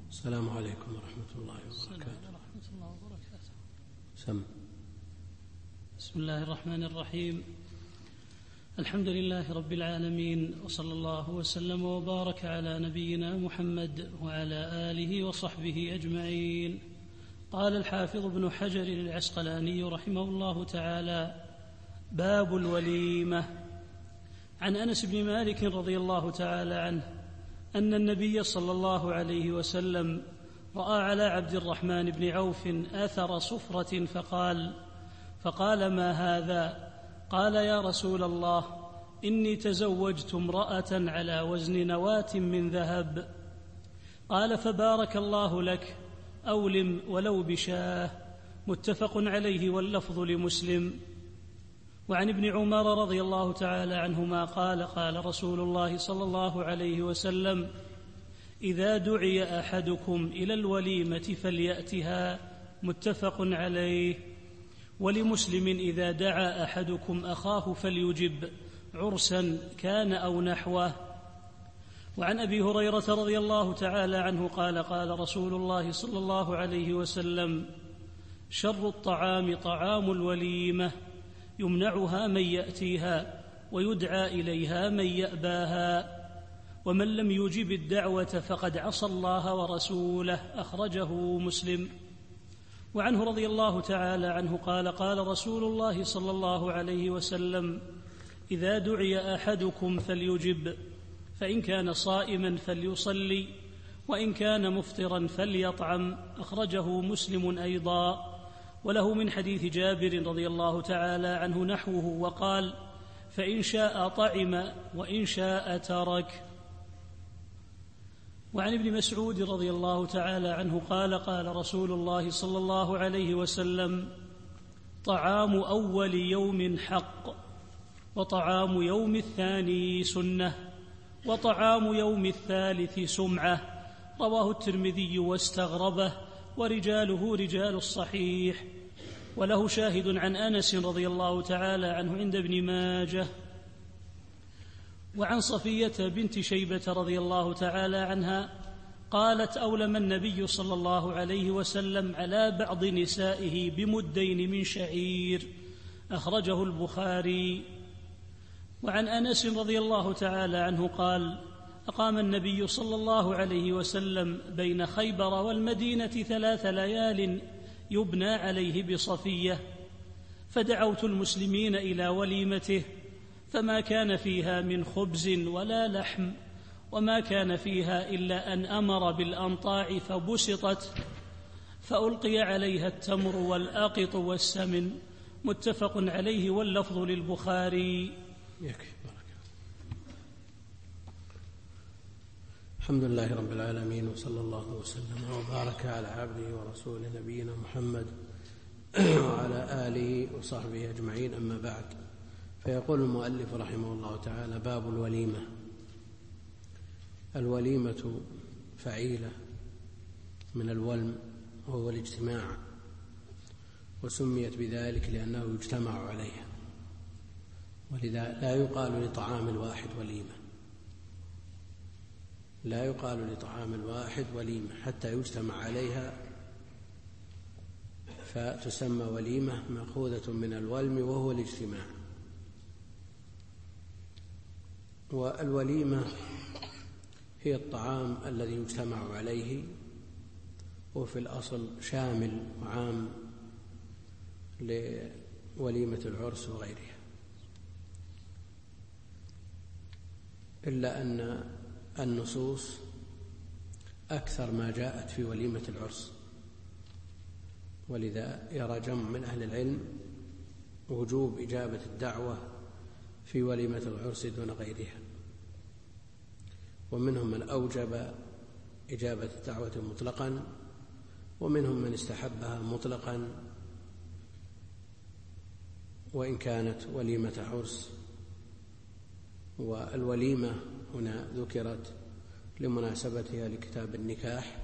السلام عليكم ورحمة الله وبركاته. سم. بسم الله الرحمن الرحيم. الحمد لله رب العالمين، وصلى الله وسلم وبارك على نبينا محمد وعلى آله وصحبه أجمعين. قال الحافظ ابن حجر العسقلاني رحمه الله تعالى: باب الوليمة. عن أنس بن مالك رضي الله تعالى عنه أن النبي صلى الله عليه وسلم رأى على عبد الرحمن بن عوف أثر صفرة فقال: ما هذا؟ قال: يا رسول الله، إني تزوجت امرأة على وزن نواة من ذهب. قال: فبارك الله لك، أولم ولو بشاه. متفق عليه واللفظ لمسلم. وعن ابن عمر رضي الله تعالى عنهما قال: قال رسول الله صلى الله عليه وسلم: إذا دعي أحدكم إلى الوليمة فليأتها. متفق عليه. ولمسلم: إذا دعا أحدكم أخاه فليجب، عرسا كان أو نحوه. وعن أبي هريرة رضي الله تعالى عنه قال: قال رسول الله صلى الله عليه وسلم: شر الطعام طعام الوليمة، يمنعها من يأتيها ويدعى إليها من يأباها، ومن لم يجب الدعوة فقد عصى الله ورسوله. أخرجه مسلم. وعنه رضي الله تعالى عنه قال: قال رسول الله صلى الله عليه وسلم: إذا دعي أحدكم فليجب، فإن كان صائما فليصلي، وإن كان مفطرا فليطعم. أخرجه مسلم أيضا. وله من حديث جابر رضي الله تعالى عنه نحوه، وقال: فإن شاء طعم وإن شاء ترك. وعن ابن مسعود رضي الله تعالى عنه قال: قال رسول الله صلى الله عليه وسلم: طعام أول يوم حق، وطعام يوم الثاني سنة، وطعام يوم الثالث سمعة. رواه الترمذي واستغربه، ورجاله رجال الصحيح. وله شاهد عن أنس رضي الله تعالى عنه عند ابن ماجه. وعن صفية بنت شيبة رضي الله تعالى عنها قالت: أولم النبي صلى الله عليه وسلم على بعض نسائه بمدين من شعير. أخرجه البخاري. وعن أنس رضي الله تعالى عنه قال: أقام النبي صلى الله عليه وسلم بين خيبر والمدينة 3 ليال يبنى عليه بصفية، فدعوت المسلمين إلى وليمته، فما كان فيها من خبز ولا لحم، وما كان فيها إلا أن أمر بالأنطاع فبسطت، فألقي عليها التمر والأقط والسمن. متفق عليه واللفظ للبخاري. الحمد لله رب العالمين، وصلى الله وسلم وبارك على عبده ورسوله نبينا محمد وعلى آله وصحبه أجمعين. أما بعد، فيقول المؤلف رحمه الله تعالى: باب الوليمة. الوليمة فعيلة من الولم، وهو الاجتماع، وسميت بذلك لأنه يجتمع عليها، ولذا لا يقال لطعام الواحد وليمة، لا يقال لطعام الواحد وليمة حتى يجتمع عليها، فتسمى وليمة مأخوذة من الولم وهو الاجتماع. والوليمة هي الطعام الذي يجتمع عليه، وفي الأصل شامل وعام لوليمة العرس وغيرها، إلا أن النصوص أكثر ما جاءت في وليمة العرس، ولذا يرى جمع من أهل العلم وجوب إجابة الدعوة في وليمة العرس دون غيرها، ومنهم من أوجب إجابة الدعوة مطلقا، ومنهم من استحبها مطلقا وإن كانت وليمة عرس. والوليمة هنا ذكرت لمناسبتها لكتاب النكاح،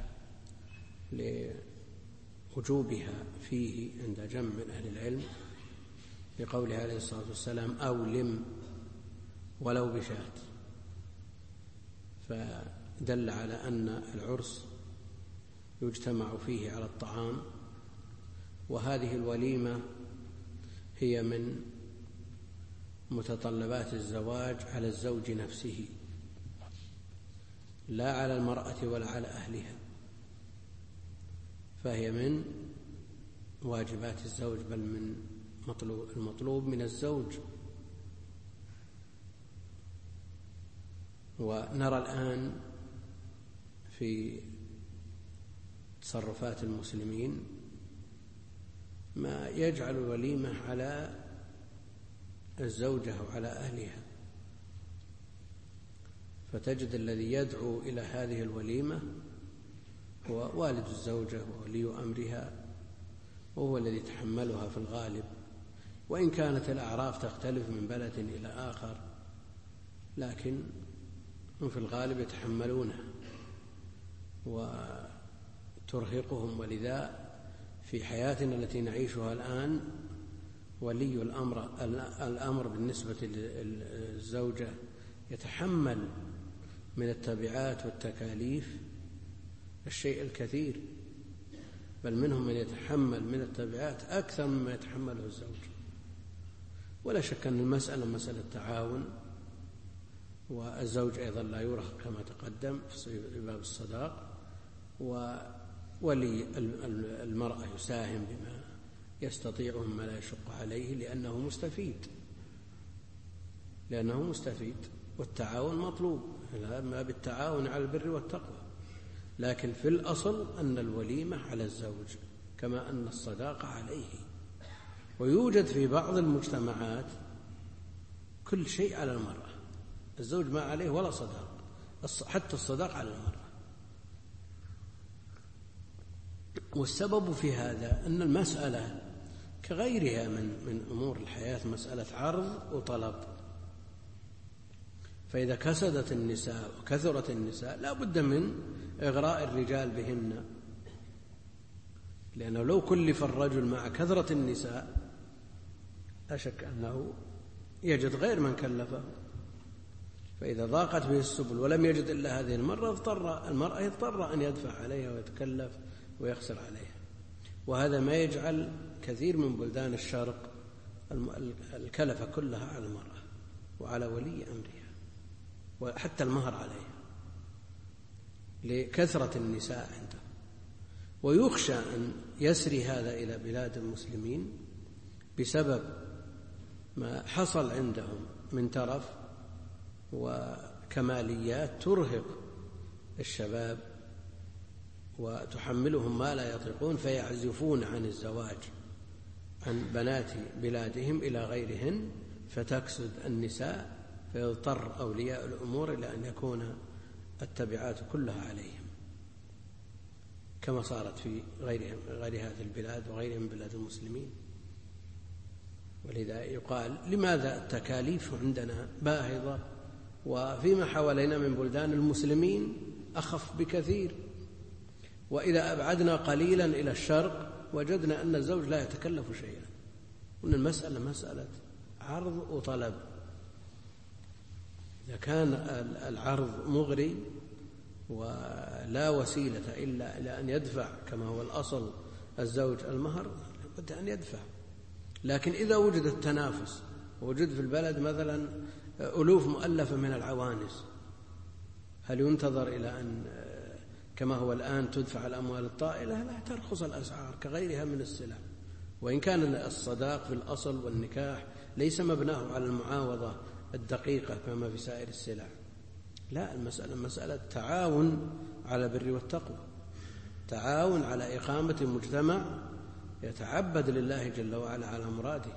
لوجوبها فيه عند جمع من أهل العلم، لقوله عليه الصلاة والسلام: أولم ولو بشاة، فدل على أن العرس يجتمع فيه على الطعام، وهذه الوليمة هي من متطلبات الزواج على الزوج نفسه، لا على المرأة ولا على أهلها، فهي من واجبات الزوج، بل من المطلوب من الزوج. ونرى الآن في تصرفات المسلمين ما يجعل الوليمة على الزوجة وعلى أهلها، فتجد الذي يدعو إلى هذه الوليمة هو والد الزوجة وولي أمرها، وهو الذي يتحملها في الغالب، وإن كانت الأعراف تختلف من بلد إلى آخر، لكن هم في الغالب يتحملونها وترهقهم. ولذا في حياتنا التي نعيشها الآن ولي الأمر بالنسبة للزوجة يتحمل من التبعات والتكاليف الشيء الكثير، بل منهم من يتحمل من التبعات أكثر مما يتحمله الزوج. ولا شك أن المسألة مسألة تعاون، والزوج أيضا لا يرهق كما تقدم في باب الصداق، وولي المرأة يساهم بما يستطيع مما لا يشق عليه لأنه مستفيد، والتعاون مطلوب، ما بالتعاون على البر والتقوى، لكن في الأصل أن الوليمة على الزوج كما أن الصداقة عليه. ويوجد في بعض المجتمعات كل شيء على المرأة، الزوج ما عليه ولا صداق، حتى الصداق على المرأة. والسبب في هذا أن المسألة كغيرها من أمور الحياة مسألة عرض وطلب، فإذا كسدت النساء وكثرت النساء لا بد من إغراء الرجال بهن، لأنه لو كلف الرجل مع كثرة النساء لا شك أنه يجد غير من كلفه، فإذا ضاقت به السبل ولم يجد إلا هذه المرة اضطر أن يدفع عليها ويتكلف ويخسر عليها. وهذا ما يجعل كثير من بلدان الشرق الكلفة كلها على المرأة وعلى ولي أمرها، وحتى المهر عليها لكثرة النساء عنده. ويخشى أن يسري هذا إلى بلاد المسلمين بسبب ما حصل عندهم من ترف وكماليات ترهق الشباب وتحملهم ما لا يطيقون، فيعزفون عن الزواج عن بنات بلادهم إلى غيرهن، فتكسد النساء، فيضطر أولياء الأمور إلى أن يكون التبعات كلها عليهم، كما صارت في غير هذه البلاد وغيرهم من بلاد المسلمين. ولذا يقال لماذا التكاليف عندنا باهظة وفيما حوالينا من بلدان المسلمين أخف بكثير؟ وإذا أبعدنا قليلا إلى الشرق وجدنا أن الزوج لا يتكلف شيئا، وأن المسألة مسألة عرض وطلب. إذا كان العرض مغري ولا وسيلة إلا إلى أن يدفع كما هو الأصل الزوج المهر، لابد أن يدفع. لكن إذا وجد التنافس ووجد في البلد مثلا ألوف مؤلفة من العوانس، هل ينتظر إلى أن كما هو الآن تدفع الأموال الطائلة؟ لا، ترخص الأسعار كغيرها من السلع. وإن كان الصداق في الأصل والنكاح ليس مبناه على المعاوضة الدقيقة كما في سائر السلع، لا، المسألة مسألة تعاون على البر والتقوى، تعاون على إقامة مجتمع يتعبد لله جل وعلا على مراده.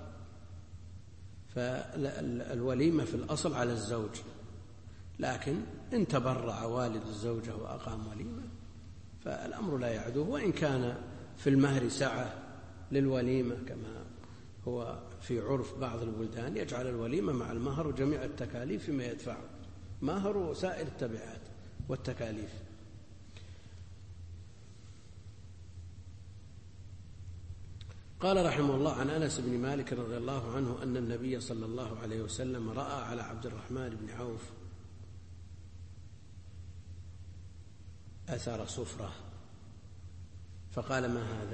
فالوليمة في الأصل على الزوج، لكن إن تبرع والد الزوجة وأقام وليمة فالأمر لا يعدوه، وإن كان في المهر سعة للوليمة كما هو في عرف بعض البلدان، يجعل الوليمة مع المهر وجميع التكاليف فيما يدفعه، مهر وسائر التبعات والتكاليف. قال رحمه الله: عن أنس بن مالك رضي الله عنه أن النبي صلى الله عليه وسلم رأى على عبد الرحمن بن عوف أثر صفرة فقال: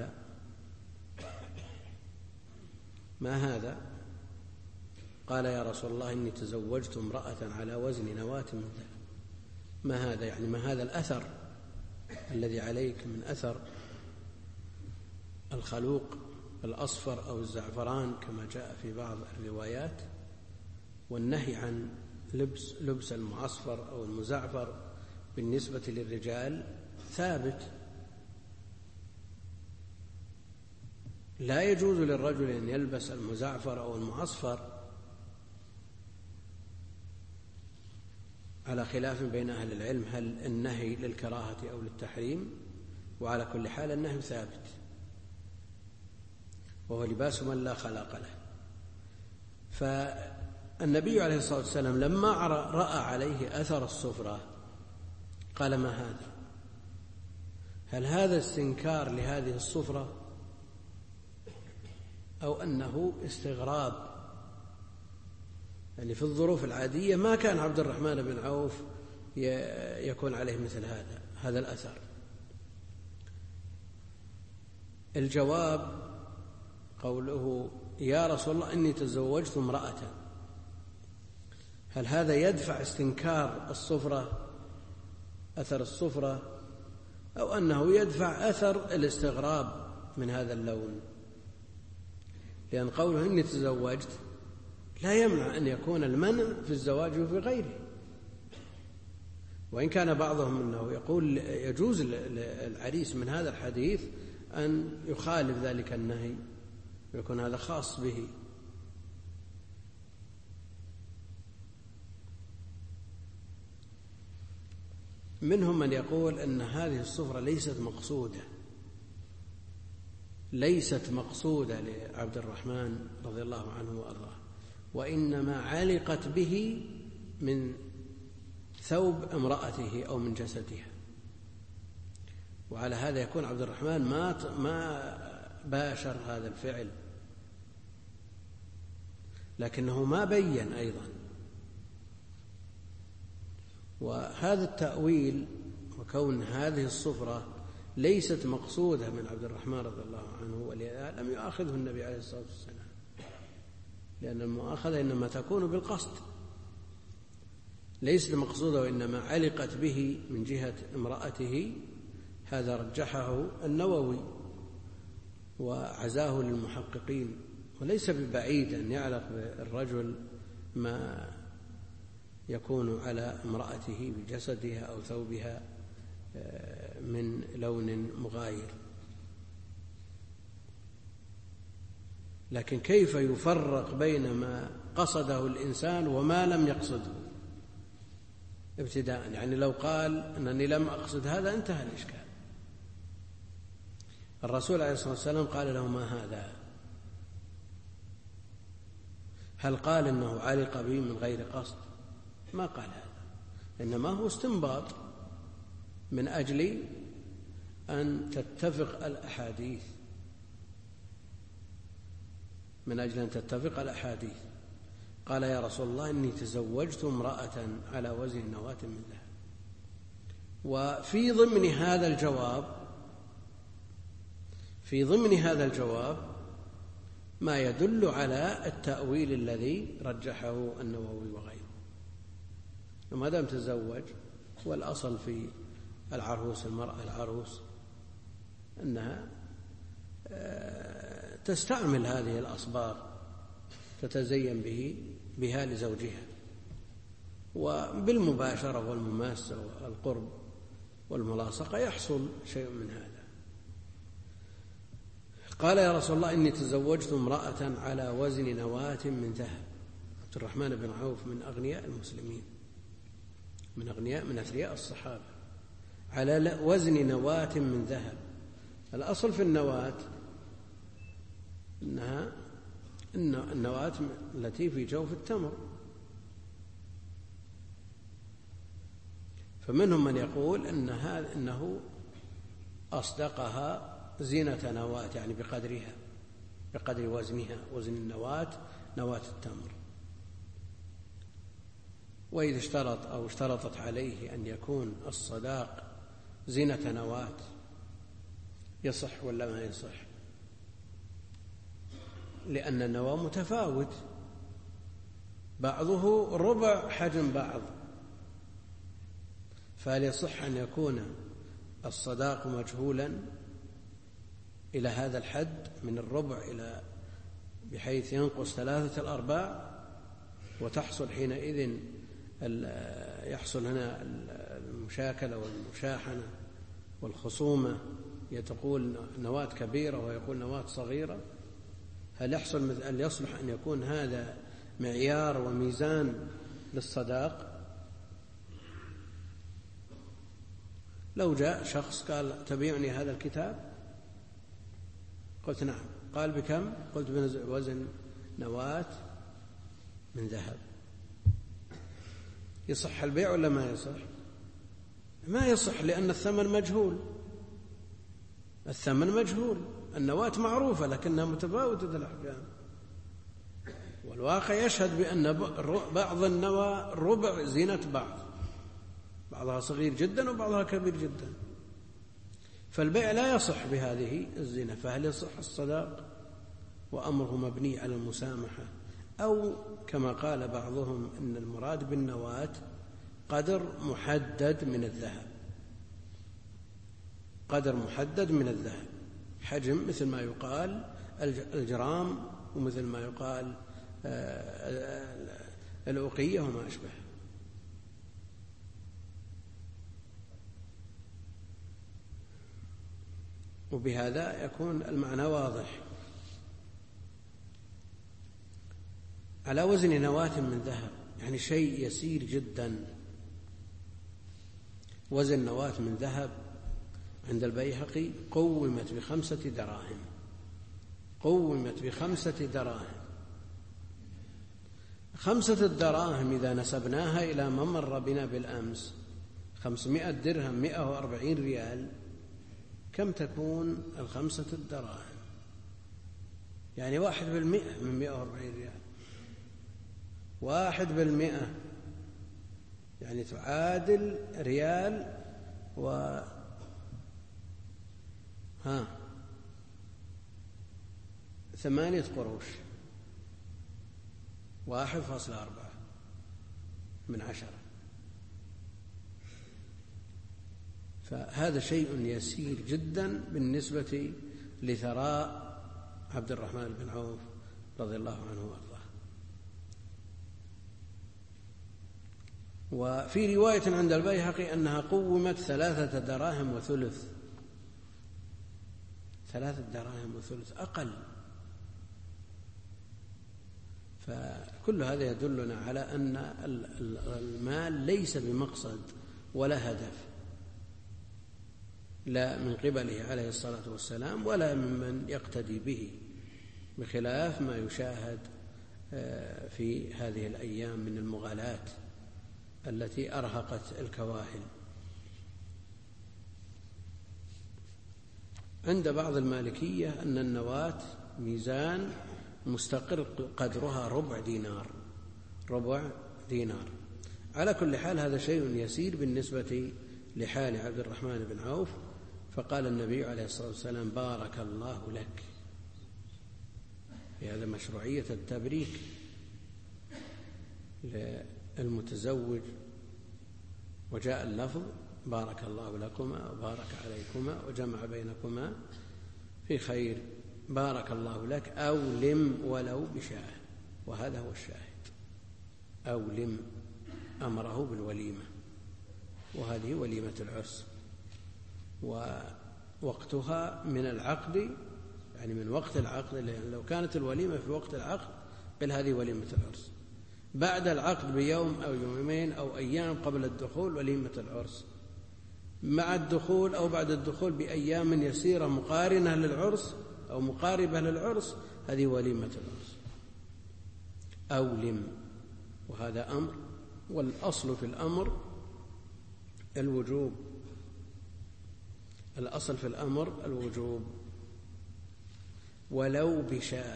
ما هذا؟ قال: يا رسول الله إني تزوجت امرأة على وزن نواة من ذهب. ما هذا؟ يعني ما هذا الأثر الذي عليك من أثر الخلوق الأصفر أو الزعفران كما جاء في بعض الروايات، والنهي عن لبس المعصفر أو المزعفر بالنسبة للرجال ثابت. لا يجوز للرجل أن يلبس المزعفر أو المعصفر، على خلاف بين أهل العلم هل النهي للكراهة أو للتحريم، وعلى كل حال النهي ثابت، وهو لباس من لا خلاق له. فالنبي عليه الصلاة والسلام لما رأى عليه أثر الصفرة قال: ما هذا؟ هل هذا استنكار لهذه الصفرة أو أنه استغراب؟ يعني في الظروف العادية ما كان عبد الرحمن بن عوف يكون عليه مثل هذا الأثر. الجواب قوله: يا رسول الله إني تزوجت امرأة. هل هذا يدفع استنكار الصفرة، أثر الصفرة، أو أنه يدفع أثر الاستغراب من هذا اللون؟ لأن قوله إني تزوجت لا يمنع أن يكون المنع في الزواج وفي غيره، وإن كان بعضهم أنه يقول يجوز للعريس من هذا الحديث أن يخالف ذلك النهي ويكون هذا خاص به. منهم من يقول أن هذه الصفرة ليست مقصودة لعبد الرحمن رضي الله عنه وأرضاه، وإنما علقت به من ثوب امرأته أو من جسدها. وعلى هذا يكون عبد الرحمن ما باشر هذا الفعل، لكنه ما بين أيضا. وهذا التأويل وكون هذه الصفرة ليست مقصودة من عبد الرحمن رضي الله عنه، ولهذا لم يؤاخذه النبي عليه الصلاة والسلام، لأن المؤاخذة إنما تكون بالقصد، ليست مقصودة وإنما علقت به من جهة امرأته. هذا رجحه النووي وعزاه للمحققين، وليس ببعيد أن يعلق بالرجل ما يكون على امرأته بجسدها أو ثوبها من لون مغاير. لكن كيف يفرق بين ما قصده الإنسان وما لم يقصده ابتداء؟ يعني لو قال أنني لم أقصد هذا انتهى الإشكال. الرسول عليه الصلاة والسلام قال له: ما هذا؟ هل قال إنه علق به من غير قصد؟ ما قال هذا، إنما هو استنباط من أجل أن تتفق الأحاديث. قال: يا رسول الله إني تزوجت امرأة على وزن نواة من ذهب. وفي ضمن هذا الجواب ما يدل على التأويل الذي رجحه النووي وغيره. وما دام تزوج، والأصل في العروس، المرأة العروس، أنها تستعمل هذه الأصباغ تتزين بها لزوجها، وبالمباشرة والمماسة والقرب والملاصقة يحصل شيء من هذا. قال: يا رسول الله إني تزوجت امرأة على وزن نواة من ذهب. عبد الرحمن بن عوف من أغنياء المسلمين، من أثرياء الصحابة، على وزن نواة من ذهب. الأصل في النواة إنها النواة التي في جوف التمر. فمنهم من يقول إنه أصدقها زينة نواة، يعني بقدر وزنها، وزن النواة نواة التمر. وإذا اشترطت عليه أن يكون الصداق زينة نواة يصح ولا ما يصح؟ لأن النواة متفاوت، بعضه ربع حجم بعض، فهل يصح أن يكون الصداق مجهولا إلى هذا الحد من الربع إلى بحيث ينقص 3/4 وتحصل حينئذ يحصل هنا المشاكلة والمشاحنة والخصومة، تقول نواة كبيرة ويقول نواة صغيرة؟ هل يصلح أن يكون هذا معيار وميزان للصداق؟ لو جاء شخص قال تبيعني هذا الكتاب، قلت نعم، قال بكم؟ قلت بوزن نواة من ذهب، يصح البيع ولا ما يصح؟ ما يصح، لأن الثمن مجهول. الثمن مجهول، النواة معروفة لكنها متفاوتة الأحكام، والواقع يشهد بأن بعض النوى ربع زينة بعض، بعضها صغير جدا وبعضها كبير جدا، فالبيع لا يصح بهذه الزينة. فهل يصح الصداق وأمره مبني على المسامحة، أو كما قال بعضهم إن المراد بالنواة قدر محدد من الذهب، قدر محدد من الذهب، حجم مثل ما يقال الجرام ومثل ما يقال الأوقية وما أشبه. وبهذا يكون المعنى واضح. على وزن نواة من ذهب يعني شيء يسير جدا. وزن نواة من ذهب عند البيهقي قومت ب5 دراهم، قومت ب5 دراهم. 5 دراهم إذا نسبناها إلى ما مر بنا بالأمس 500 درهم 140 ريال، كم تكون 5 دراهم؟ يعني 1% من 140 ريال، 1% يعني تعادل ريال 8 قروش، 1.4 من 10. فهذا شيء يسير جدا بالنسبة لثراء عبد الرحمن بن عوف رضي الله عنه وارضاه. وفي رواية عند البيهقي أنها قومت 3 دراهم وثلث، 3 دراهم وثلث أقل. فكل هذا يدلنا على أن المال ليس بمقصد ولا هدف، لا من قبله عليه الصلاة والسلام ولا ممن يقتدي به، بخلاف ما يشاهد في هذه الأيام من المغالاة التي أرهقت الكواهل. عند بعض المالكية أن النواة ميزان مستقر قدرها ربع دينار. على كل حال هذا شيء يسير بالنسبة لحال عبد الرحمن بن عوف. فقال النبي عليه الصلاة والسلام بارك الله لك، في هذا مشروعية التبريك للمتزوج، وجاء اللفظ بارك الله لكما وبارك عليكما وجمع بينكما في خير، بارك الله لك أولم ولو بشاة، وهذا هو الشاهد. أولم أمره بالوليمة، وهذه وليمة العرس، ووقتها من العقد، يعني من وقت العقد، لأن لو كانت الوليمة في وقت العقد قل هذه وليمة العرس. بعد العقد بيوم أو يومين أو أيام قبل الدخول وليمة العرس. مع الدخول أو بعد الدخول بأيام يسيرة مقارنة للعرس أو مقاربة للعرس، هذه وليمة العرس. أولم، وهذا أمر، والأصل في الأمر الوجوب، الأصل في الأمر الوجوب ولو بشاة.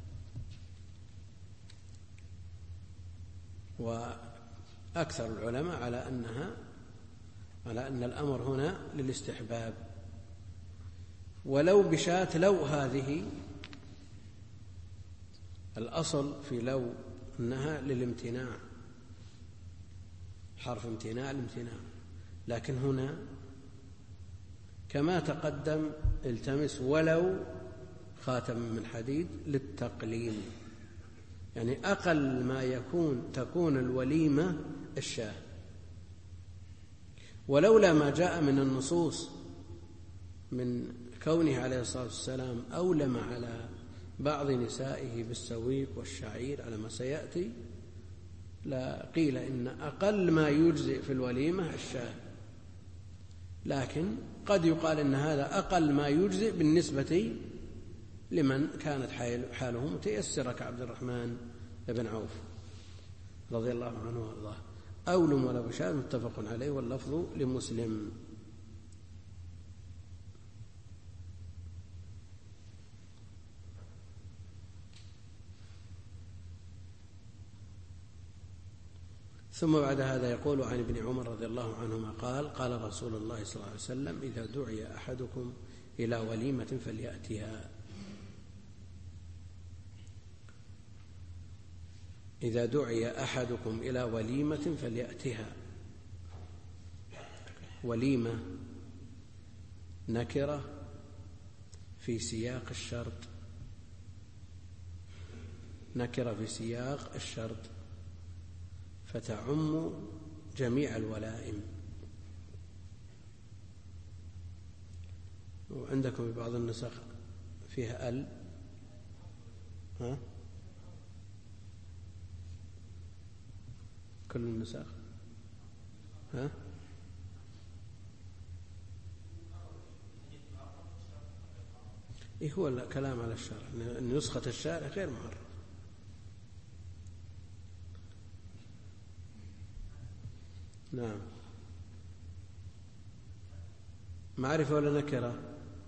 وأكثر العلماء على أن الأمر هنا للاستحباب، ولو بشاة، لو هذه الأصل في لو أنها للامتناع، حرف امتناع الامتناع، لكن هنا كما تقدم التمس ولو خاتم من حديد للتقليل، يعني أقل ما تكون الوليمة الشاة. ولولا ما جاء من النصوص من كونه عليه الصلاة والسلام أولم على بعض نسائه بالسويق والشعير على ما سيأتي، لا قيل إن أقل ما يجزئ في الوليمة الشاة، لكن قد يقال إن هذا أقل ما يجزئ بالنسبة لمن كانت حاله متيسرة كعبد الرحمن بن عوف رضي الله عنه وارضاه. أولم ولا بشاة متفق عليه واللفظ لمسلم. ثم بعد هذا يقول عن ابن عمر رضي الله عنهما قال قال رسول الله صلى الله عليه وسلم إذا دعي أحدكم إلى وليمة فليأتها. إذا دعي أحدكم إلى وليمة فليأتها. وليمة نكرة في سياق الشرط، نكرة في سياق الشرط فتعم جميع الولائم. وعندكم في بعض النسخ فيها ال، ها؟ كل النسخ، ها؟ إيه هو الكلام على الشرع، أن نسخة الشارع غير معرف. نعم. معرفة ولا نكرة؟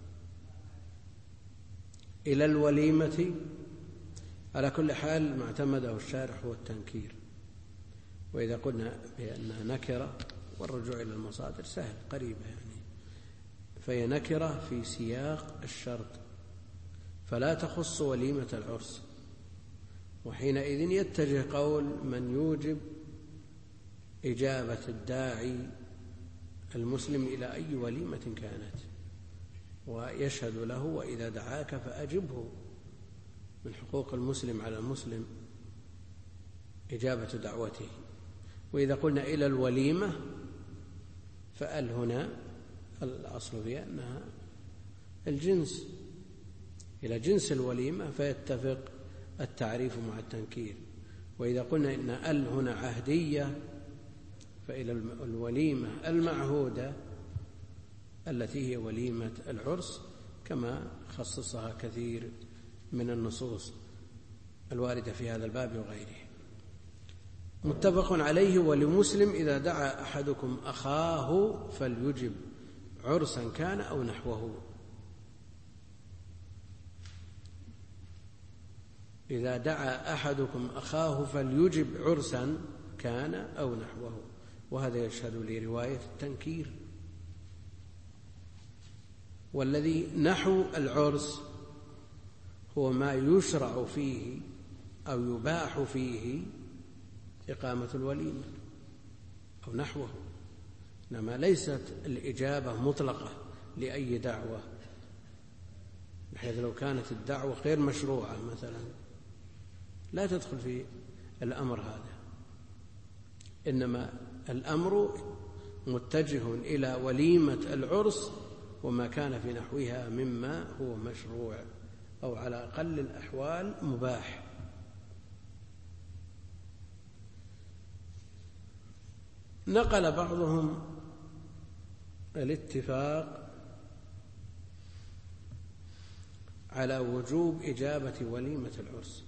إلى الوليمة على كل حال ما اعتمده الشارع هو التنكير، وإذا قلنا بأنها نكرة والرجوع إلى المصادر سهل قريبة يعني، فهي نكرة في سياق الشرط فلا تخص وليمة العرس، وحينئذ يتجه قول من يوجب إجابة الداعي المسلم إلى أي وليمة كانت، ويشهد له وإذا دعاك فأجبه، من حقوق المسلم على المسلم إجابة دعوته. وإذا قلنا إلى الوليمة فأل هنا الأصل فيها أنها الجنس، إلى جنس الوليمة فيتفق التعريف مع التنكير. وإذا قلنا إن أل هنا عهدية فإلى الوليمة المعهودة التي هي وليمة العرس، كما خصصها كثير من النصوص الواردة في هذا الباب وغيره. متفق عليه ولمسلم إذا دعا أحدكم أخاه فليجب عرسا كان أو نحوه. إذا دعا أحدكم أخاه فليجب عرسا كان أو نحوه، وهذا يشهد لرواية التنكير. والذي نحو العرس هو ما يشرع فيه أو يباح فيه إقامة الوليمة أو نحوه، إنما ليست الإجابة مطلقة لأي دعوة، بحيث لو كانت الدعوة غير مشروعة مثلا لا تدخل في الأمر هذا، إنما الأمر متجه إلى وليمة العرس وما كان في نحوها مما هو مشروع أو على أقل الأحوال مباح. نقل بعضهم الاتفاق على وجوب إجابة وليمة العرس،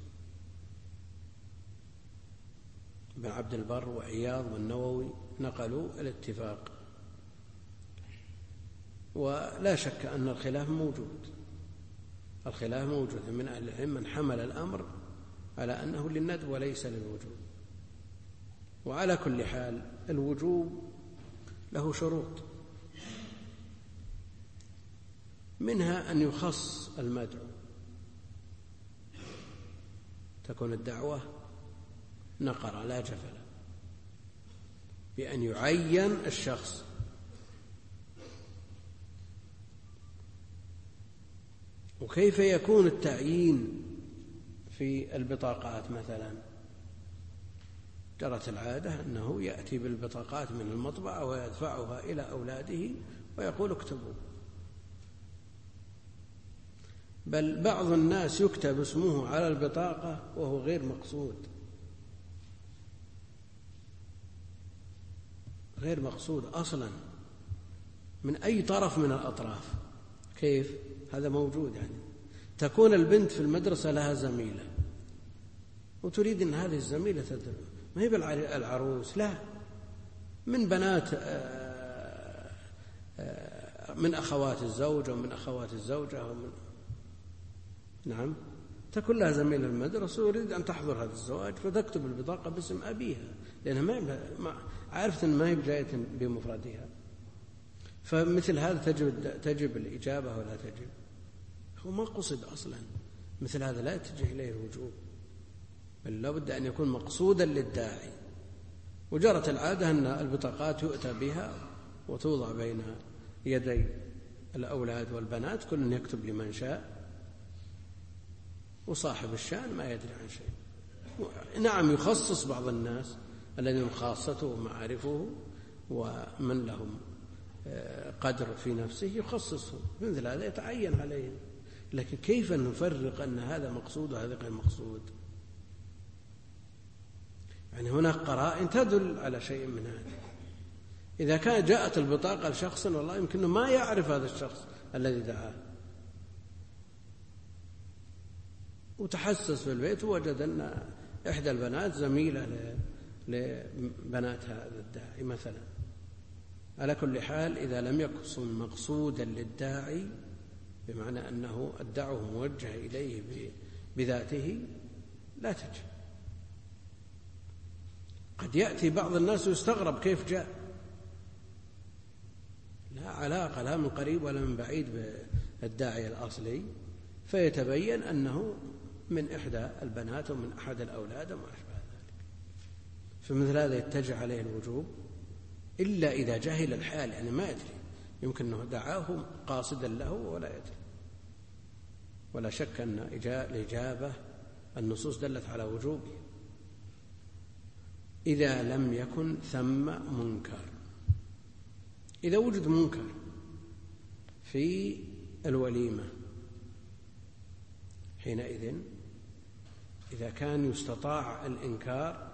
ابن عبد البر وعياض والنووي نقلوا الاتفاق، ولا شك أن الخلاف موجود، الخلاف موجود من أهل العلم من حمل الأمر على أنه للندب وليس للوجوب. وعلى كل حال الوجوب له شروط، منها أن يخص المدعو، تكون الدعوة نقرة لا جفل، بأن يعين الشخص. وكيف يكون التعيين في البطاقات مثلا؟ جرت العادة أنه يأتي بالبطاقات من المطبعة ويدفعها إلى أولاده ويقول اكتبوا، بل بعض الناس يكتب اسمه على البطاقة وهو غير مقصود، غير مقصود أصلا من أي طرف من الأطراف. كيف؟ هذا موجود. يعني تكون البنت في المدرسة لها زميلة وتريد أن هذه الزميلة تدرس، ما هي بالعروس، لا، من بنات من أخوات الزوج ومن أخوات الزوجة نعم، تكون لها زميلة في المدرسة ويريد أن تحضر هذا الزواج، فتكتب البطاقة باسم أبيها لأنها ما عرفت أن ما هي بجاية بمفردها. فمثل هذا تجب الإجابة ولا تجب؟ هو ما قصد أصلا، مثل هذا لا يتجه إليه الوجوب، بل لا بد أن يكون مقصودا للداعي. وجرت العادة أن البطاقات يؤتى بها وتوضع بين يدي الأولاد والبنات، كل يكتب لمن شاء، وصاحب الشأن ما يدري عن شيء. نعم، يخصص بعض الناس الذين خاصته ومعارفه ومن لهم قدر في نفسه يخصصه، مثل هذا يتعين عليه. لكن كيف نفرق أن هذا مقصود وهذا غير مقصود؟ يعني هناك قرائن تدل على شيء من هذا. إذا كان جاءت البطاقة لشخص والله يمكنه ما يعرف هذا الشخص الذي دعاه، وتحسس في البيت ووجد أن إحدى البنات زميلة لبنات هذا الداعي مثلا، على كل حال إذا لم يكن مقصودا للداعي بمعنى أنه الدعوة موجه إليه بذاته لا تجب. قد يأتي بعض الناس ويستغرب كيف جاء، لا علاقة لا من قريب ولا من بعيد بالداعي الأصلي، فيتبين أنه من إحدى البنات ومن أحد الأولاد وما أشبه ذلك. فمثل هذا يتجه عليه الوجوب إلا إذا جهل الحال، يعني ما يدري، يمكن أنه دعاه قاصدا له ولا يدري. ولا شك أن الإجابة النصوص دلت على وجوبه إذا لم يكن ثم منكر. إذا وجد منكر في الوليمة حينئذ إذا كان يستطاع الإنكار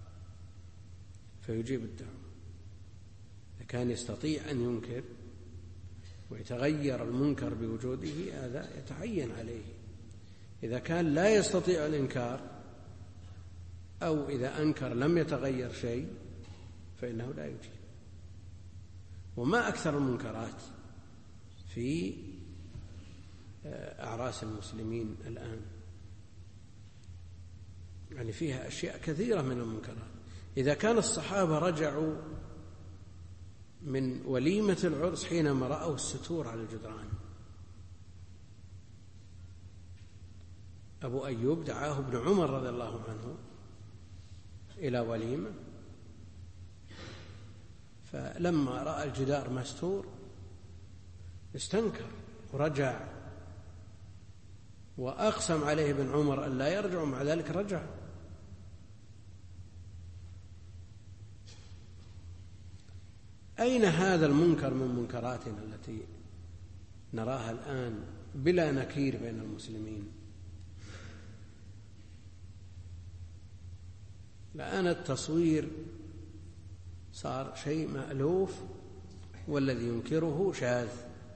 فيجيب الدعوة. إذا كان يستطيع أن ينكر ويتغير المنكر بوجوده هذا يتعين عليه. إذا كان لا يستطيع الإنكار أو إذا أنكر لم يتغير شيء فإنه لا يجيب. وما أكثر المنكرات في أعراس المسلمين الآن، يعني فيها أشياء كثيرة من المنكرات. إذا كان الصحابة رجعوا من وليمة العرس حينما رأوا الستور على الجدران، أبو أيوب دعاه ابن عمر رضي الله عنه إلى وليمة، فلما رأى الجدار مستور استنكر ورجع، وأقسم عليه ابن عمر أن لا يرجع، ومع ذلك رجع. أين هذا المنكر من منكراتنا التي نراها الآن بلا نكير بين المسلمين؟ الآن التصوير صار شيء مألوف، والذي ينكره شاذ،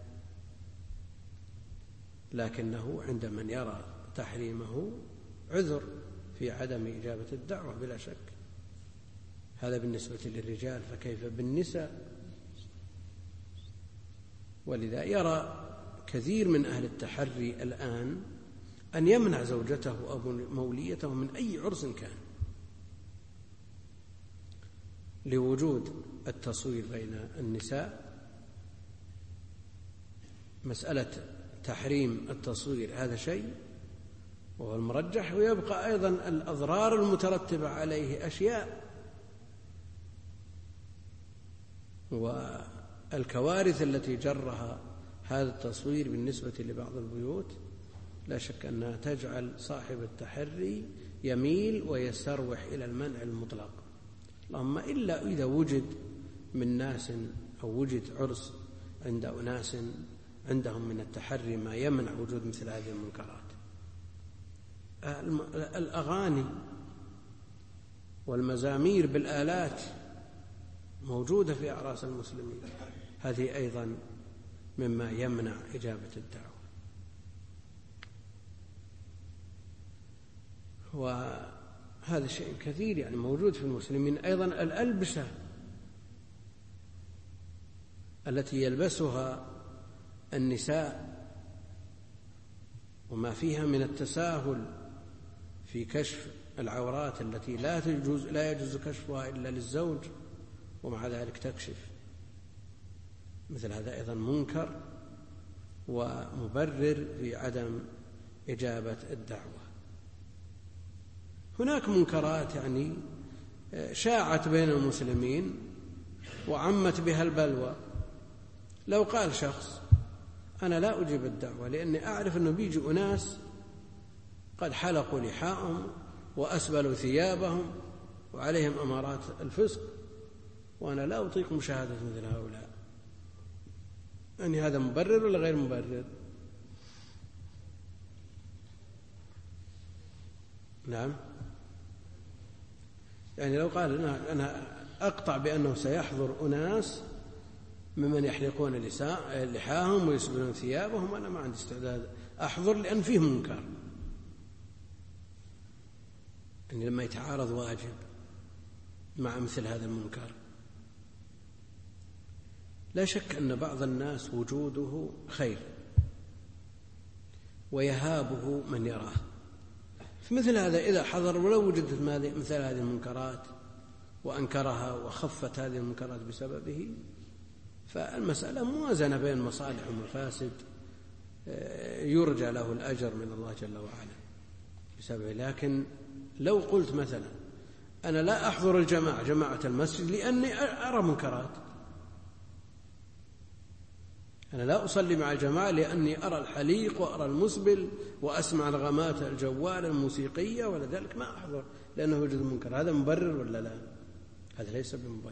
لكنه عند من يرى تحريمه عذر في عدم إجابة الدعوة بلا شك. هذا بالنسبة للرجال، فكيف بالنساء؟ ولذا يرى كثير من أهل التحري الآن أن يمنع زوجته أو موليته من أي عرس كان، لوجود التصوير بين النساء. مسألة تحريم التصوير هذا شيء وهو المرجح، ويبقى أيضا الأضرار المترتبة عليه أشياء، والكوارث التي جرها هذا التصوير بالنسبة لبعض البيوت لا شك أنها تجعل صاحب التحري يميل ويستروح إلى المنع المطلق، اللهم إلا إذا وجد من ناس أو وجد عرس عند أناس عندهم من التحري ما يمنع وجود مثل هذه المنكرات. الأغاني والمزامير بالآلات موجودة في أعراس المسلمين، هذه أيضا مما يمنع إجابة الدعوة. وهذا شيء كثير يعني موجود في المسلمين. أيضا الألبسة التي يلبسها النساء وما فيها من التساهل في كشف العورات التي لا يجوز كشفها إلا للزوج ومع ذلك تكشف، مثل هذا أيضا منكر ومبرر في عدم إجابة الدعوة. هناك منكرات يعني شاعت بين المسلمين وعمت بها البلوى. لو قال شخص أنا لا أجيب الدعوة لأني أعرف أنه بيجي أناس قد حلقوا لحاءهم وأسبلوا ثيابهم وعليهم أمارات الفسق، وأنا لا أطيق مشاهدة مثل هؤلاء، يعني هذا مبرر ولا غير مبرر؟ نعم، يعني لو قال أنا أقطع بأنه سيحضر أناس ممن يحلقون لحاهم ويسبلون ثيابهم، أنا ما عندي استعداد أحضر لأن فيه منكر. يعني لما يتعارض واجب مع مثل هذا المنكر، لا شك أن بعض الناس وجوده خير ويهابه من يراه، فمثل هذا إذا حضر ولو وجدت مثل هذه المنكرات وأنكرها وخفت هذه المنكرات بسببه، فالمسألة موازنة بين مصالح ومفاسد، يرجى له الأجر من الله جل وعلا بسببه. لكن لو قلت مثلا أنا لا أحضر جماعة المسجد لأني أرى منكرات، أنا لا أصلي مع الجماعة لأني أرى الحليق وأرى المسبل وأسمع الغمات الجوال الموسيقية ولذلك ما أحضر لأنه يوجد منكر، هذا مبرر ولا لا؟ هذا ليس بمبرر.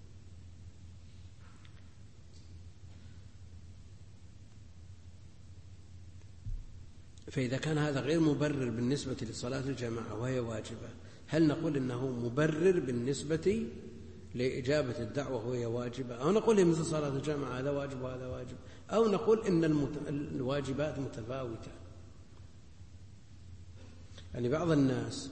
فإذا كان هذا غير مبرر بالنسبة لصلاة الجماعة وهي واجبة، هل نقول إنه مبرر بالنسبة لإجابة الدعوة وهي واجبة، أو نقول مثل صلاة الجماعة هذا واجب وهذا واجب، أو نقول إن الواجبات متفاوتة؟ يعني بعض الناس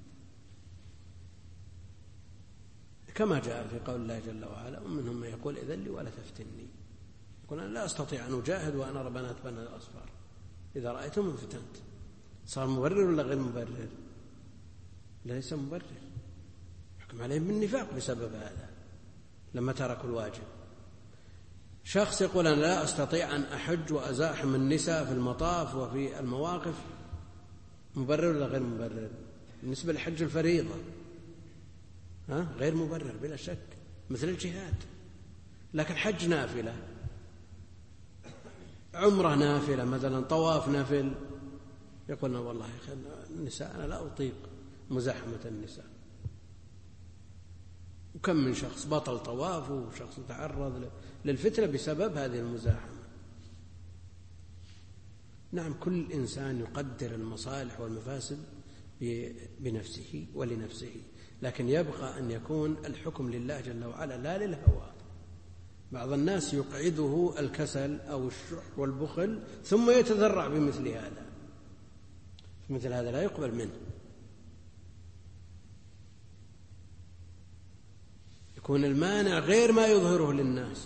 كما جاء في قول الله جل وعلا ومنهم من يقول إذن لي ولا تفتني، يقول أنا لا أستطيع أن أجاهد وأنا أرى بنات الأصفار، إذا رأيتم انفتنت. صار مبرر ولا غير مبرر؟ ليس مبرر، حكم عليهم بالنفاق بسبب هذا لما تركوا الواجب. شخص يقول أنا لا أستطيع أن أحج وأزاحم النساء في المطاف وفي المواقف، مبرر ولا غير مبرر؟ بالنسبة لحج الفريضة غير مبرر بلا شك، مثل الجهاد. لكن حج نافلة، عمرة نافلة مثلا، طواف نافل، يقولنا والله النساء أنا لا أطيق مزاحمة النساء. وكم من شخص بطل طوافه وشخص تعرض للفتنة بسبب هذه المزاحمة. نعم، كل إنسان يقدر المصالح والمفاسد بنفسه ولنفسه، لكن يبقى أن يكون الحكم لله جل وعلا لا للهوى. بعض الناس يقعده الكسل أو الشح والبخل ثم يتذرع بمثل هذا، مثل هذا لا يقبل منه. يكون المانع غير ما يظهره للناس،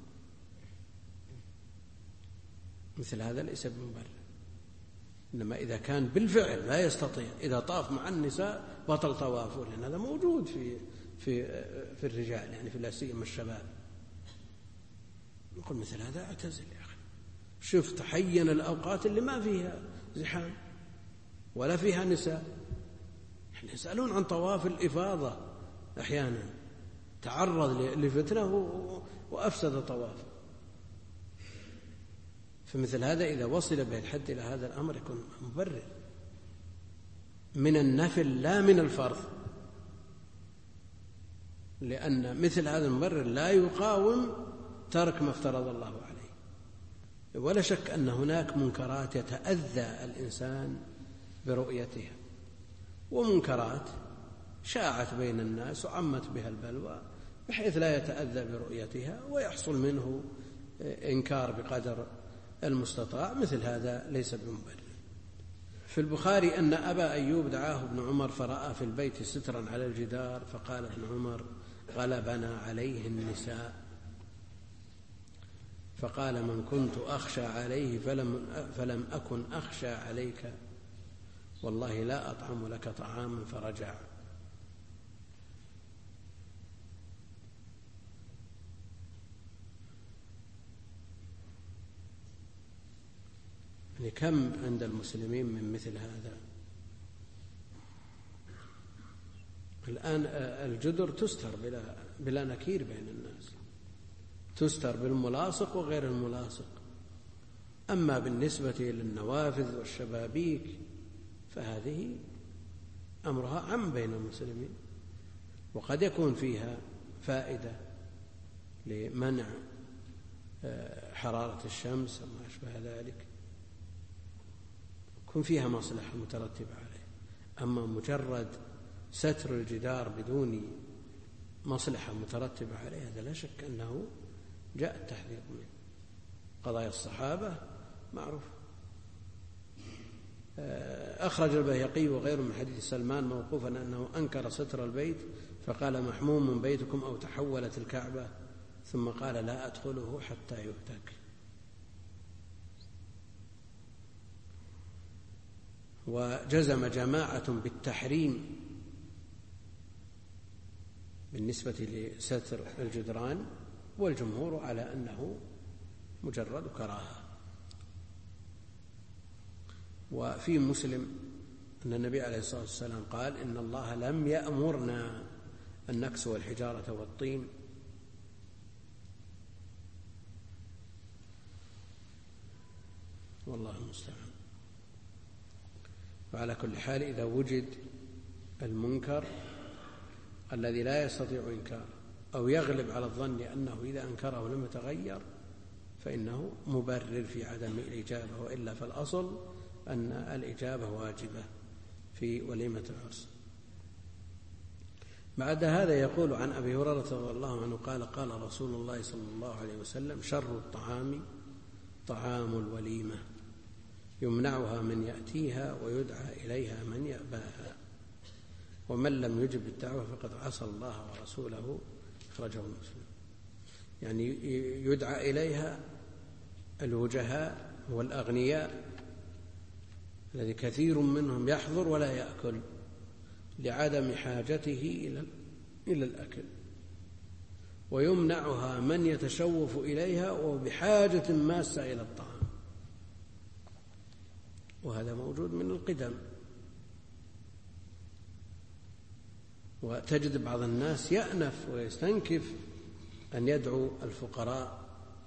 مثل هذا ليس بمبرر. إنما إذا كان بالفعل لا يستطيع، إذا طاف مع النساء بطل طوافه، لأن هذا موجود في الرجال، يعني في لا سيما الشباب، نقول مثل هذا اعتزل يا أخي. شفت حين الأوقات اللي ما فيها زحام ولا فيها نساء. يسألون عن طواف الإفاضة أحيانا تعرض لفتنة وأفسد طوافه. فمثل هذا إذا وصل به الحد إلى هذا الأمر يكون مبرر من النفل لا من الفرض، لأن مثل هذا المبرر لا يقاوم ترك ما افترض الله عليه. ولا شك أن هناك منكرات يتأذى الإنسان برؤيتها، ومنكرات شاعت بين الناس وعمت بها البلوى بحيث لا يتأذى برؤيتها ويحصل منه إنكار بقدر المستطاع، مثل هذا ليس بمبرر. في البخاري أن أبا أيوب دعاه ابن عمر فرأى في البيت سترا على الجدار، فقال ابن عمر: غلبنا عليه النساء. فقال: من كنت أخشى عليه فلم أكن أخشى عليك، والله لا أطعم لك طعاما. فرجع. يعني كم عند المسلمين من مثل هذا؟ الآن الجدر تستر بلا نكير بين الناس، تستر بالملاصق وغير الملاصق. أما بالنسبة للنوافذ والشبابيك فهذه أمرها عام بين المسلمين، وقد يكون فيها فائدة لمنع حرارة الشمس وما أشبه ذلك، يكون فيها مصلحة مترتبة عليه. أما مجرد ستر الجدار بدون مصلحة مترتبة عليه هذا لا شك أنه جاء التحذير منه. قضايا الصحابة معروف. أخرج البيهقي وغيره من حديث سلمان موقوفا أنه أنكر ستر البيت فقال: محموم بيتكم أو تحولت الكعبة، ثم قال: لا أدخله حتى يهتك. وجزم جماعة بالتحريم بالنسبة لستر الجدران، والجمهور على أنه مجرد كراهة. وفي مسلم أن النبي عليه الصلاة والسلام قال: إن الله لم يأمرنا أن نكسو الحجارة والطين. والله المستعان. وعلى كل حال إذا وجد المنكر الذي لا يستطيع إنكاره أو يغلب على الظن أنه إذا أنكره لم يتغير فإنه مبرر في عدم الإجابة، وإلا فالأصل أن الإجابة واجبة في وليمة العرس. بعد هذا يقول عن أبي هريرة رضي الله عنه قال: قال رسول الله صلى الله عليه وسلم: شر الطعام طعام الوليمة، يمنعها من يأتيها ويدعى إليها من يأباها، ومن لم يجب الدعوة فقد عصى الله ورسوله. أخرجه مسلم. يعني يدعى إليها الوجهاء والأغنياء الذي كثير منهم يحضر ولا يأكل لعدم حاجته إلى الأكل، ويمنعها من يتشوف إليها وبحاجة ماسة إلى الطعام. وهذا موجود من القدم. وتجد بعض الناس يأنف ويستنكف أن يدعو الفقراء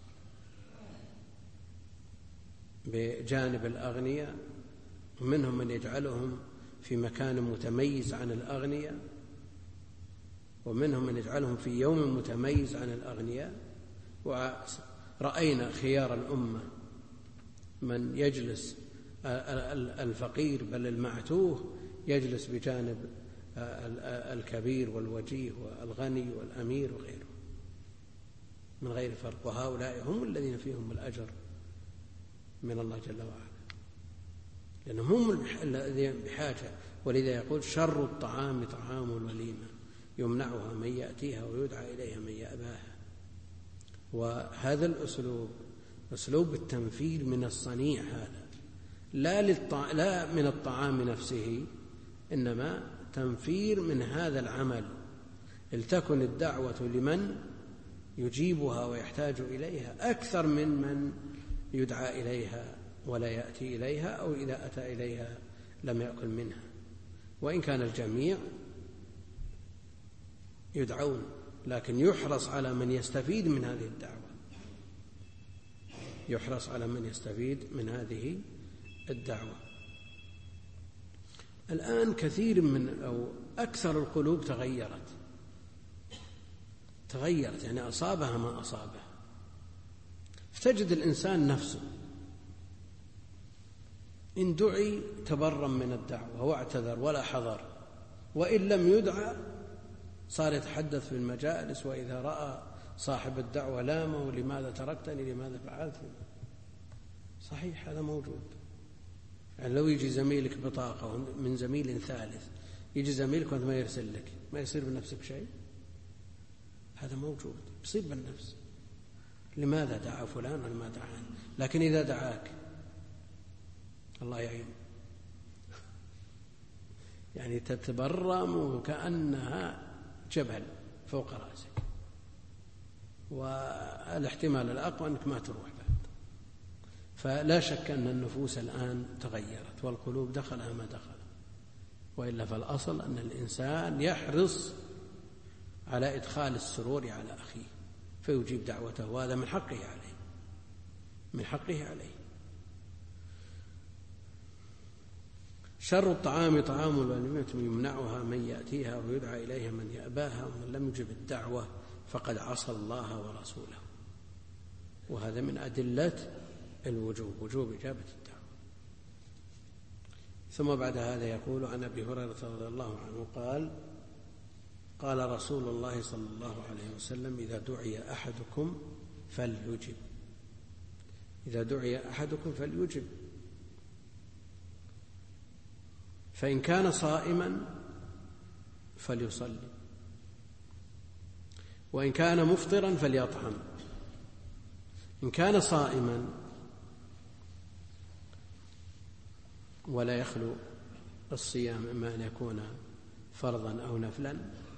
بجانب الأغنياء، ومنهم من يجعلهم في مكان متميز عن الأغنياء، ومنهم من يجعلهم في يوم متميز عن الأغنياء. ورأينا خيار الأمة من يجلس الفقير بل المعتوه يجلس بجانب الكبير والوجيه والغني والأمير وغيره من غير فرق، وهؤلاء هم الذين فيهم الأجر من الله جل وعلا، لأنهم هم الذين بحاجة. ولذا يقول: شر الطعام طعام الوليمة، يمنعها من يأتيها ويدعى إليها من يأباها. وهذا الأسلوب أسلوب التنفير من الصنيع، هذا لا من الطعام نفسه، إنما تنفير من هذا العمل. لتكن الدعوة لمن يجيبها ويحتاج إليها أكثر من يدعى إليها ولا يأتي إليها، أو إذا أتى إليها لم يأكل منها. وإن كان الجميع يدعون، لكن يحرص على من يستفيد من هذه الدعوة، يحرص على من يستفيد من هذه الدعوة. الآن كثير من أو أكثر القلوب تغيرت، يعني أصابها ما أصابها، فتجد الإنسان نفسه إن دعي تبرم من الدعوة واعتذر ولا حضر، وإن لم يدعى صار يتحدث في المجالس، وإذا رأى صاحب الدعوة لامه: لماذا تركتني، لماذا فعلت. صحيح هذا موجود. يعني لو يجي زميلك بطاقة من زميل ثالث، يجي زميلك وأنت ما يرسل لك، ما يصير بنفسك شيء؟ هذا موجود، يصير بالنفس. لماذا دعا فلان ولما دعاني؟ لكن إذا دعاك الله يعين، يعني تتبرم كأنها جبل فوق رأسك، والاحتمال الأقوى أنك ما تروح بعد. فلا شك أن النفوس الآن تغيرت والقلوب دخلها ما دخل، وإلا فالأصل أن الإنسان يحرص على إدخال السرور على أخيه فيجيب دعوته، وهذا من حقه عليه، من حقه عليه. شر الطعام طعام الوليمة يمنعها من يأتيها ويدعى إليها من يأباها، ومن لم يجب الدعوة فقد عصى الله ورسوله. وهذا من أدلة الوجوب، وجوب إجابة الدعوة. ثم بعد هذا يقول: عن أبي هريرة رضي الله عنه قال: قال رسول الله صلى الله عليه وسلم: إذا دعي أحدكم فليجب، إذا دعي أحدكم فليجب، فإن كان صائما فليصلي، وإن كان مفطرا فليطعم. إن كان صائما ولا يخلو الصيام إما أن يكون فرضا أو نفلا،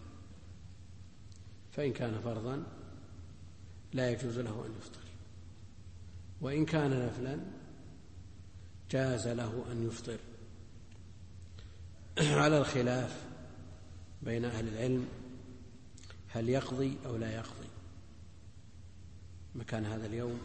فإن كان فرضا لا يجوز له أن يفطر، وإن كان نفلا جاز له أن يفطر، على الخلاف بين أهل العلم هل يقضي أو لا يقضي مكان هذا اليوم.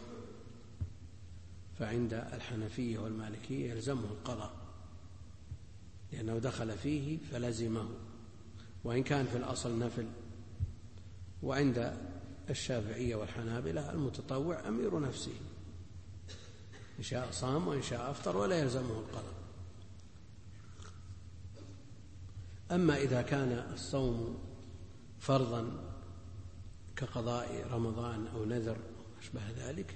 فعند الحنفية والمالكية يلزمه القضاء لأنه دخل فيه فلزمه، وإن كان في الأصل نفل. وعند الشافعية والحنابلة المتطوع أمير نفسه، إن شاء صام وإن شاء أفطر ولا يلزمه القضاء. أما إذا كان الصوم فرضا كقضاء رمضان أو نذر أو أشبه ذلك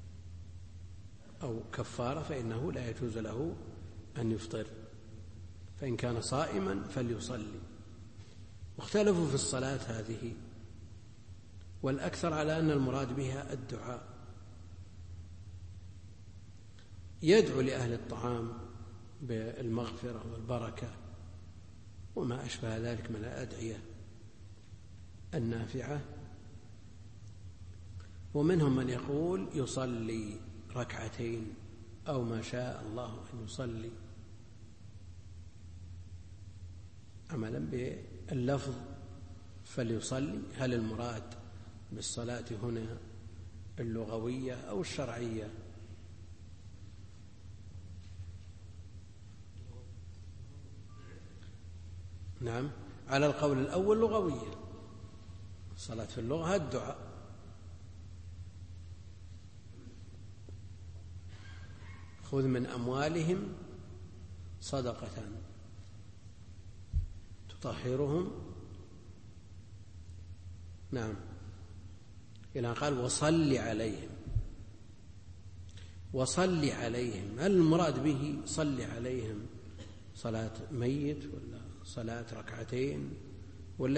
أو كفارة، فإنه لا يجوز له أن يفطر. فإن كان صائما فليصلي. واختلفوا في الصلاة هذه، والأكثر على أن المراد بها الدعاء، يدعو لأهل الطعام بالمغفرة والبركة وما أشبه ذلك من الأدعية النافعة. ومنهم من يقول يصلي ركعتين أو ما شاء الله أن يصلي، عملا باللفظ فليصلي. هل المراد بالصلاة هنا اللغوية أو الشرعية؟ نعم، على القول الأول لغوية. الصلاة في اللغة الدعاء، خذ من أموالهم صدقة تطهرهم، نعم، إلى قال وصل عليهم. وصل عليهم، هل المراد به صل عليهم صلاة ميت ولا صلاة ركعتين ولا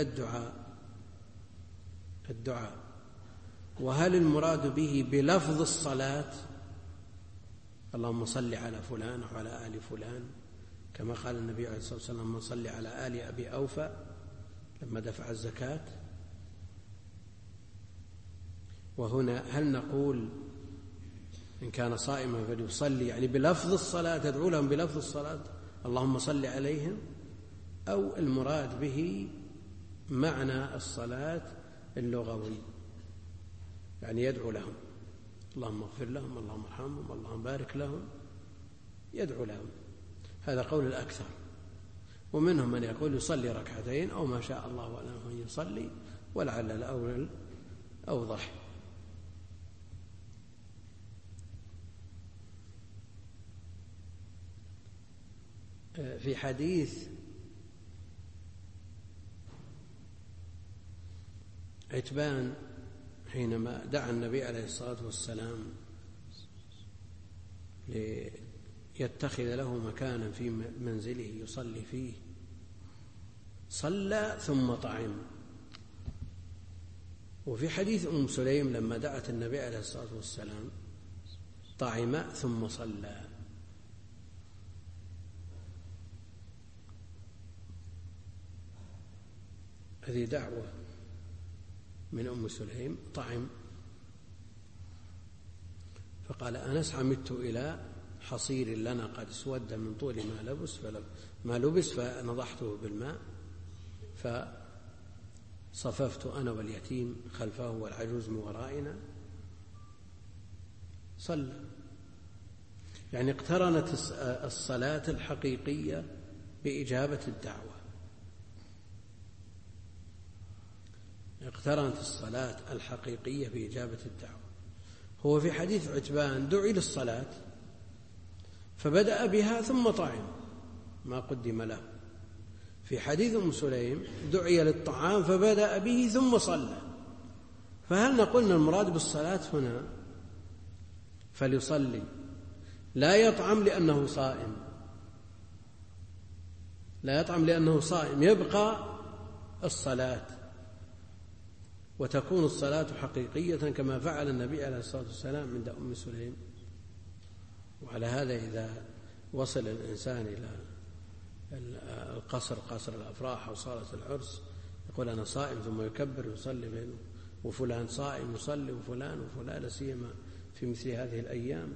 الدعاء؟ وهل المراد به بلفظ الصلاة اللهم صل على فلان وعلى آل فلان، كما قال النبي عليه الصلاة والسلام: من صل على آل أبي أوفى لما دفع الزكاة؟ وهنا هل نقول إن كان صائما فليصلي، يعني بلفظ الصلاة، تدعو لهم بلفظ الصلاة اللهم صل عليهم، أو المراد به معنى الصلاة اللغوي، يعني يدعو لهم اللهم اغفر لهم، اللهم ارحمهم، اللهم بارك لهم، يدعو لهم. هذا قول الأكثر. ومنهم من يقول يصلي ركعتين أو ما شاء الله له أن يصلي، ولعل الأول أوضح. في حديث عتبان حينما دعا النبي عليه الصلاة والسلام ليتخذ له مكانا في منزله يصلي فيه، صلى ثم طعم. وفي حديث أم سليم لما دعت النبي عليه الصلاة والسلام طعم ثم صلى. هذه دعوة من أم سليم، طعم. فقال أنس عمدت إلى حصير لنا قد اسود من طول ما لبس فنضحته بالماء، فصففت أنا واليتيم خلفه والعجوز من ورائنا، صلى. يعني اقترنت الصلاة الحقيقية بإجابة الدعوة، اقترنت الصلاة الحقيقية بإجابة الدعوة. هو في حديث عتبان دعي للصلاة فبدأ بها ثم طعم ما قدم له. في حديث أم سليم دعي للطعام فبدأ به ثم صلى. فهل نقول أن المراد بالصلاة هنا فليصلي لا يطعم لأنه صائم، لا يطعم لأنه صائم، يبقى الصلاة وتكون الصلاة حقيقية كما فعل النبي عليه الصلاة والسلام عند أم سليم. وعلى هذا إذا وصل الإنسان إلى القصر، قصر الأفراح أو صالة العرس، يقول أنا صائم ثم يكبر ويصلي بينه، وفلان صائم يصلي وفلان وفلان، لا سيما في مثل هذه الأيام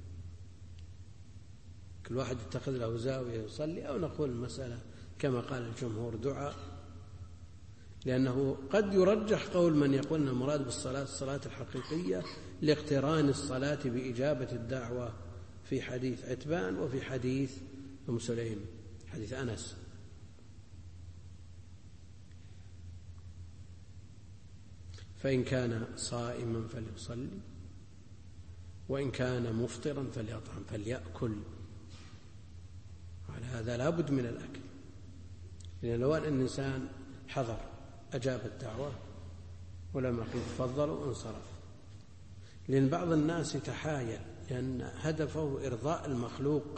كل واحد يتخذ له زاوية يصلي. أو نقول المسألة كما قال الجمهور دعاء، لأنه قد يرجح قول من يقول أن المراد بالصلاة الصلاة الحقيقية لاقتران الصلاة بإجابة الدعوة في حديث عتبان وفي حديث أم سليم حديث أنس. فإن كان صائما فليصلي، وإن كان مفطرا فليطعم فليأكل. وعلى هذا لا بد من الأكل، لأن لو أن الإنسان حضر أجاب الدعوة ولم يقل تفضلوا انصرف. لأن بعض الناس يتحايل لأن هدفه إرضاء المخلوق،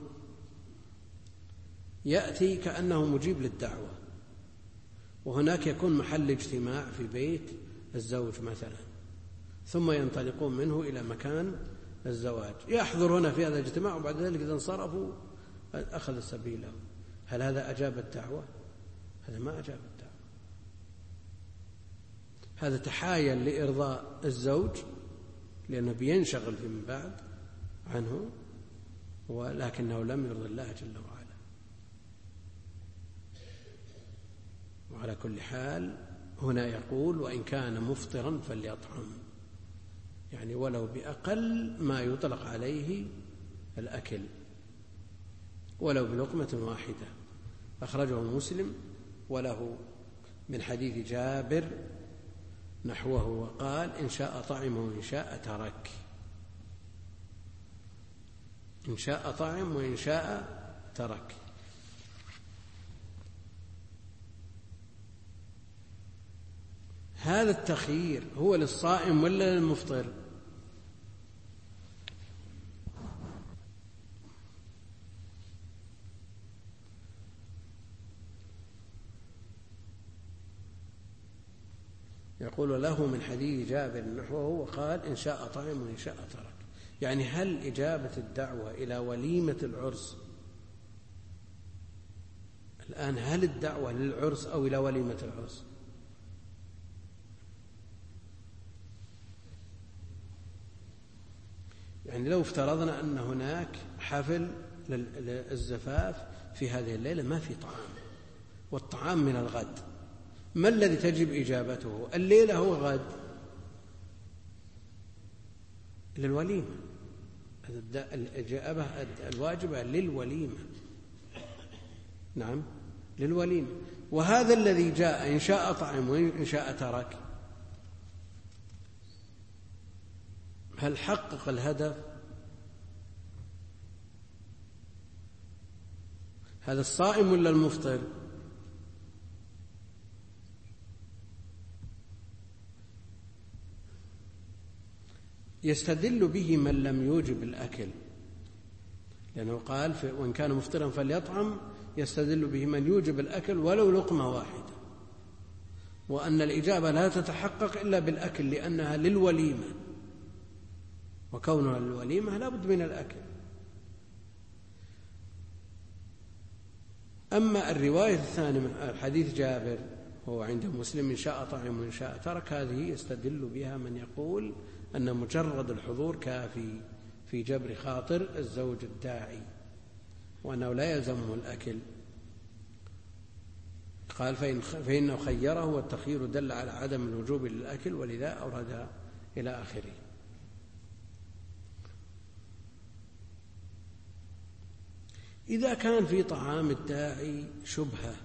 يأتي كأنه مجيب للدعوة، وهناك يكون محل اجتماع في بيت الزوج مثلا، ثم ينطلقون منه إلى مكان الزواج، يحضر هنا في هذا الاجتماع، وبعد ذلك إذا انصرفوا أخذ سبيله. هل هذا أجاب الدعوة؟ هذا ما أجاب الدعوة، هذا تحايل لإرضاء الزوج لأنه بينشغل فيما بعد عنه، ولكنه لم يرضي الله جل وعلا. وعلى كل حال هنا يقول وإن كان مفطرا فليطعم، يعني ولو بأقل ما يطلق عليه الأكل، ولو بلقمة واحدة. أخرجه مسلم وله من حديث جابر نحوه، وقال إن شاء طعم وإن شاء ترك، إن شاء طعم وإن شاء ترك. هذا التخيير هو للصائم ولا للمفطر؟ يقول له من حديث جابر نحوه وقال إن شاء طعم وإن شاء ترك. يعني هل إجابة الدعوة إلى وليمة العرس الآن، هل الدعوة للعرس أو إلى وليمة العرس؟ يعني لو افترضنا أن هناك حفل للزفاف في هذه الليلة ما في طعام، والطعام من الغد، ما الذي تجب إجابته؟ الليلة هو غد للوليمة، الإجابة الواجبة للوليمة، نعم للوليمة. وهذا الذي جاء إن شاء طعم وإن شاء ترك، هل حقق الهدف؟ هذا الصائم ولا المفطر؟ يستدل به من لم يوجب الأكل، لأنه قال وإن كان مفطرا فليطعم، يستدل به من يوجب الأكل ولو لقمة واحدة، وأن الإجابة لا تتحقق إلا بالأكل لأنها للوليمة، وكونها للوليمة لا بد من الأكل. أما الرواية الثانية حديث جابر هو عند مسلم إن شاء طعم وإن شاء ترك، هذه يستدل بها من يقول أن مجرد الحضور كافي في جبر خاطر الزوج الداعي، وأنه لا يلزمه الأكل. قال فإنه خيره، والتخيير دل على عدم الوجوب للأكل، ولذا أورد إلى آخره. إذا كان في طعام الداعي شبهة،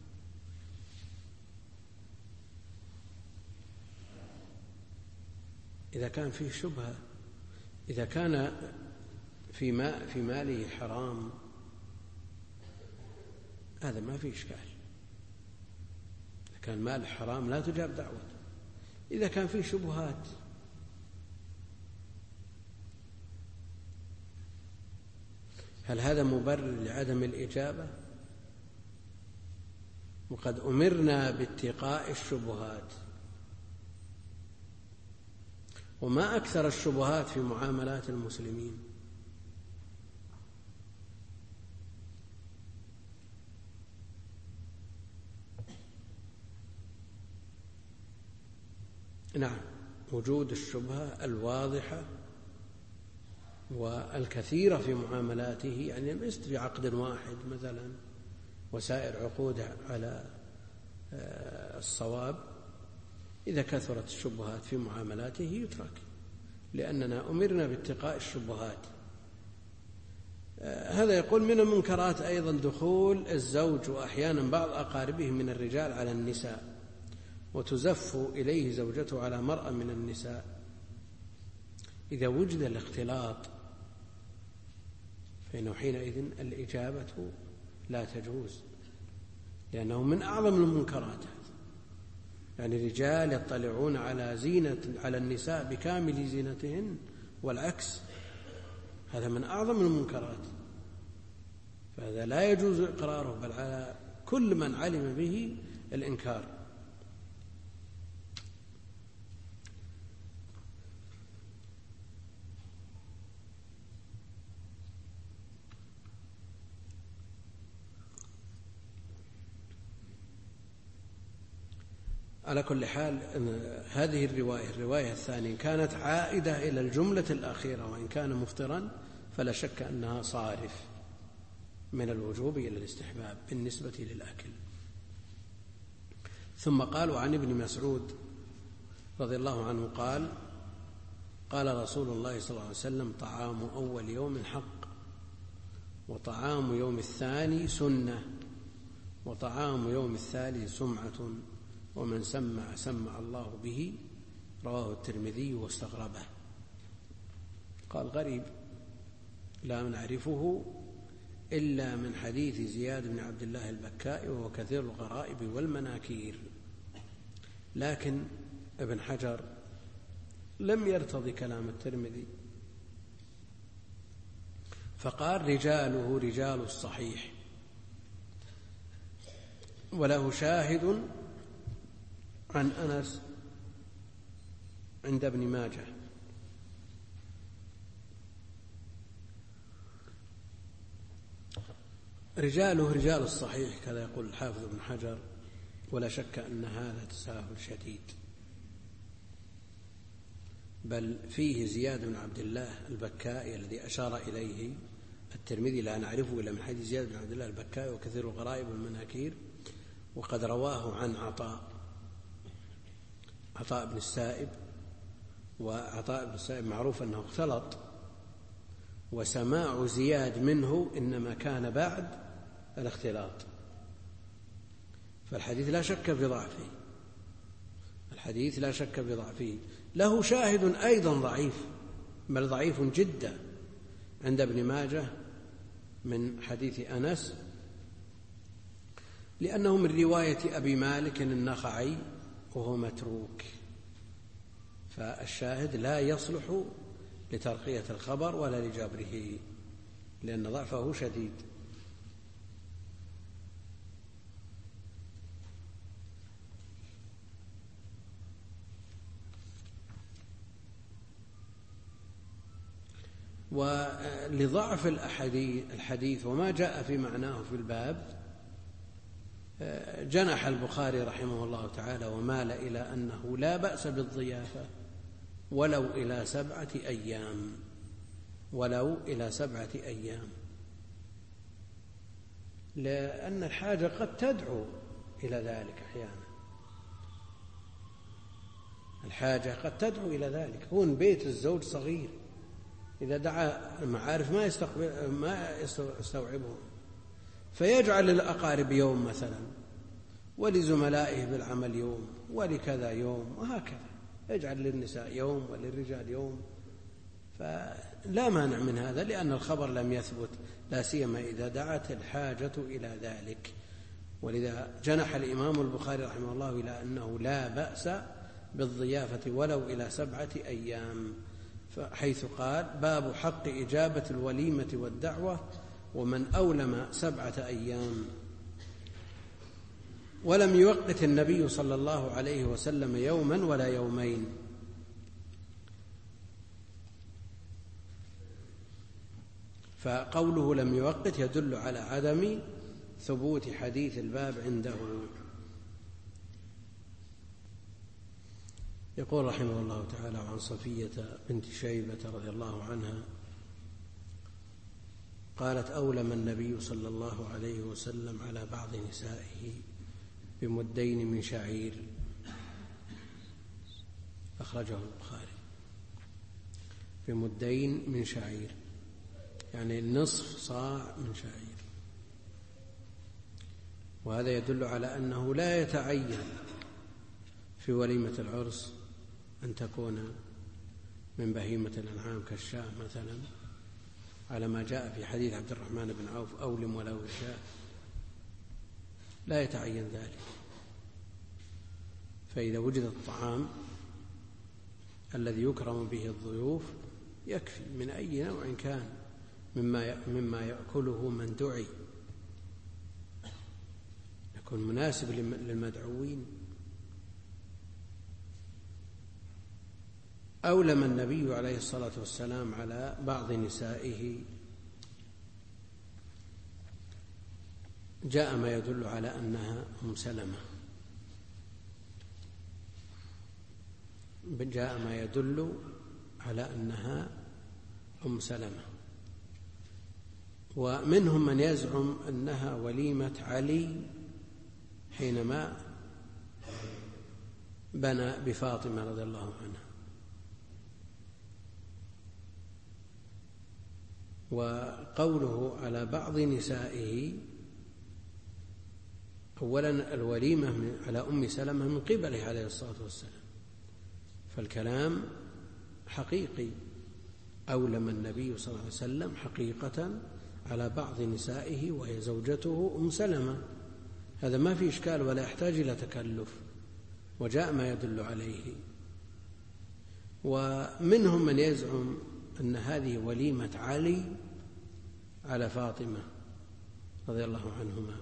إذا كان فيه شبهة، إذا كان في ماله حرام، هذا ما فيه إشكال. إذا كان مال حرام لا تجاب دعوته. إذا كان فيه شبهات، هل هذا مبرر لعدم الإجابة؟ وقد أمرنا باتقاء الشبهات، وما أكثر الشبهات في معاملات المسلمين. نعم، وجود الشبهة الواضحة والكثيرة في معاملاته، يعني ليست في عقد واحد مثلا وسائر عقوده على الصواب. إذا كثرت الشبهات في معاملاته يترك، لأننا أمرنا باتقاء الشبهات. هذا يقول من المنكرات أيضا دخول الزوج وأحيانا بعض أقاربه من الرجال على النساء، وتزف إليه زوجته على مرأة من النساء. إذا وجد الاختلاط فإنه حينئذ الإجابة لا تجوز، لأنه من أعظم المنكرات. يعني رجال يطلعون على النساء بكامل زينتهن والعكس، هذا من أعظم المنكرات، فهذا لا يجوز إقراره، بل على كل من علم به الإنكار. على كل حال هذه الرواية الثانية كانت عائدة إلى الجملة الأخيرة، وإن كان مفطرا فلا شك أنها صارف من الوجوب إلى الاستحباب بالنسبة للأكل. ثم قال وعن ابن مسعود رضي الله عنه قال قال رسول الله صلى الله عليه وسلم طعام أول يوم حق، وطعام يوم الثاني سنة، وطعام يوم الثالث سمعة، ومن سمع الله به. رواه الترمذي واستغربه. قال غريب لا نعرفه إلا من حديث زياد بن عبد الله البكائي، وهو كثير الغرائب والمناكير. لكن ابن حجر لم يرتضي كلام الترمذي، فقال رجاله رجال الصحيح، وله شاهد عن أنس عند ابن ماجه. رجاله رجال الصحيح كذا يقول الحافظ ابن حجر، ولا شك أن هذا تساهل شديد، بل فيه زياد بن عبد الله البكائي الذي أشار إليه الترمذي لا نعرفه إلا من حديث زياد بن عبد الله البكائي وكثير الغرائب والمناكير، وقد رواه عن عطاء بن السائب، وعطاء بن السائب معروف أنه اختلط، وسماع زياد منه إنما كان بعد الاختلاط، فالحديث لا شك في ضعفه، له شاهد أيضا ضعيف، بل ضعيف جدا، عند ابن ماجه من حديث أنس، لأنه من رواية أبي مالك النخعي وهو متروك، فالشاهد لا يصلح لترقية الخبر ولا لجبره، لأن ضعفه شديد. ولضعف الحديث وما جاء في معناه في الباب جنح البخاري رحمه الله تعالى ومال إلى أنه لا بأس بالضيافة ولو إلى 7 أيام، لأن الحاجة قد تدعو إلى ذلك أحيانا، هون بيت الزوج صغير، إذا دعا المعارف ما يستوعبهم، فيجعل للأقارب يوم مثلا، ولزملائه بالعمل يوم، ولكذا يوم، وهكذا يجعل للنساء يوم وللرجال يوم، فلا مانع من هذا، لأن الخبر لم يثبت، لا سيما إذا دعت الحاجة إلى ذلك. ولذا جنح الإمام البخاري رحمه الله إلى أنه لا بأس بالضيافة ولو إلى 7 أيام، حيث قال: باب حق إجابة الوليمة والدعوة ومن أولم 7 أيام. ولم يوقت النبي صلى الله عليه وسلم يوما ولا يومين، فقوله لم يوقت يدل على عدم ثبوت حديث الباب عنده. يقول رحمه الله تعالى: عن صفية بنت شيبة رضي الله عنها قالت: أولم النبي صلى الله عليه وسلم على بعض نسائه بمدين من شعير، أخرجه البخاري. بمدين من شعير يعني نصف صاع من شعير، وهذا يدل على أنه لا يتعين في وليمة العرس أن تكون من بهيمة الأنعام كالشاة مثلا، على ما جاء في حديث عبد الرحمن بن عوف: أولم ولو الشاة، لا يتعين ذلك. فإذا وجد الطعام الذي يكرم به الضيوف يكفي من أي نوع كان مما يأكله من دعي، يكون مناسب للمدعوين. أولم النبي عليه الصلاة والسلام على بعض نسائه، جاء ما يدل على أنها أم سلمة، جاء ما يدل على أنها أم سلمة، ومنهم من يزعم أنها وليمة علي حينما بنى بفاطمة رضي الله عنها. وقوله على بعض نسائه، أولا الوليمة على أم سلمة من قبله عليه الصلاة والسلام، فالكلام حقيقي، أولم النبي صلى الله عليه وسلم حقيقة على بعض نسائه وهي زوجته أم سلمة، هذا ما في إشكال ولا يحتاج إلى تكلف، وجاء ما يدل عليه. ومنهم من يزعم أن هذه وليمة علي على فاطمة رضي الله عنهما،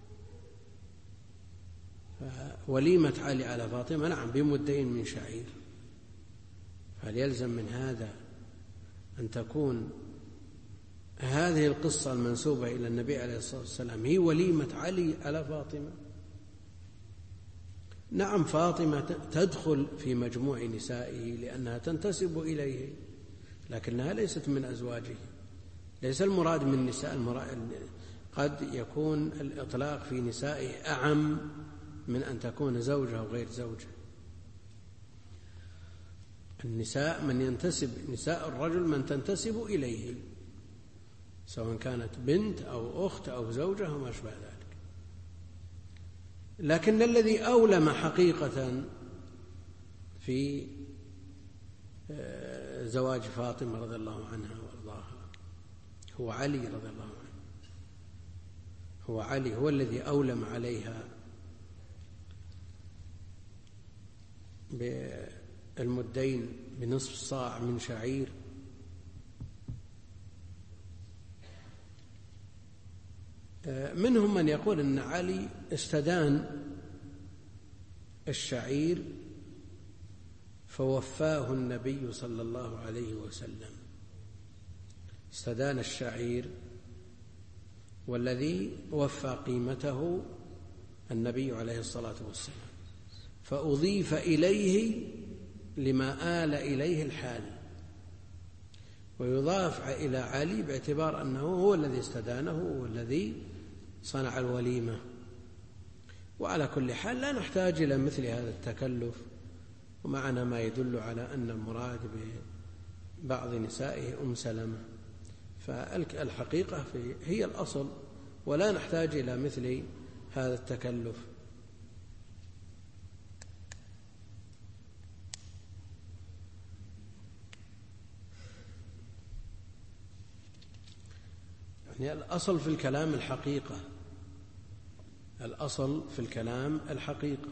وليمة علي على فاطمة نعم بمدين من شعير، هل يلزم من هذا أن تكون هذه القصة المنسوبة إلى النبي عليه الصلاة والسلام هي وليمة علي على فاطمة؟ نعم فاطمة تدخل في مجموع نسائه لأنها تنتسب إليه، لكنها ليست من أزواجه. ليس المراد من نساء، قد يكون الإطلاق في نسائه أعم من أن تكون زوجة أو غير زوجة. النساء من ينتسب، نساء الرجل من تنتسب إليه، سواء كانت بنت أو أخت أو زوجة وما أشبه ذلك. لكن الذي أولم حقيقة في زواج فاطمة رضي الله عنها وارضاها هو علي رضي الله عنه. هو علي هو الذي أولم عليها بالمدين بنصف صاع من شعير. منهم من يقول أن علي استدان الشعير فوفاه النبي صلى الله عليه وسلم. استدان الشعير والذي وفى قيمته النبي عليه الصلاة والسلام، فأضيف إليه لما آل إليه الحال، ويضاف إلى علي باعتبار أنه هو الذي استدانه والذي صنع الوليمة. وعلى كل حال لا نحتاج إلى مثل هذا التكلف، ومعنا ما يدل على أن المراد ببعض نسائه أم سلمة، فالحقيقة هي الأصل، ولا نحتاج إلى مثل هذا التكلف. يعني الأصل في الكلام الحقيقة، الأصل في الكلام الحقيقة.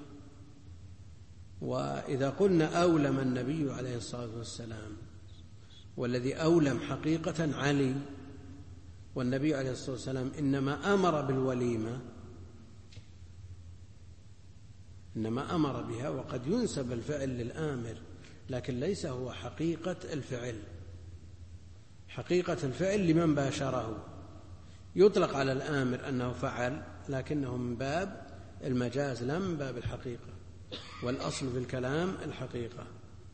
وإذا قلنا أولم النبي عليه الصلاة والسلام، والذي أولم حقيقة علي، والنبي عليه الصلاة والسلام إنما أمر بالوليمة، إنما أمر بها، وقد ينسب الفعل للآمر لكن ليس هو حقيقة الفعل. حقيقة الفعل لمن باشره، يطلق على الآمر أنه فعل لكنه من باب المجاز لا من باب الحقيقة، والأصل في الكلام الحقيقة.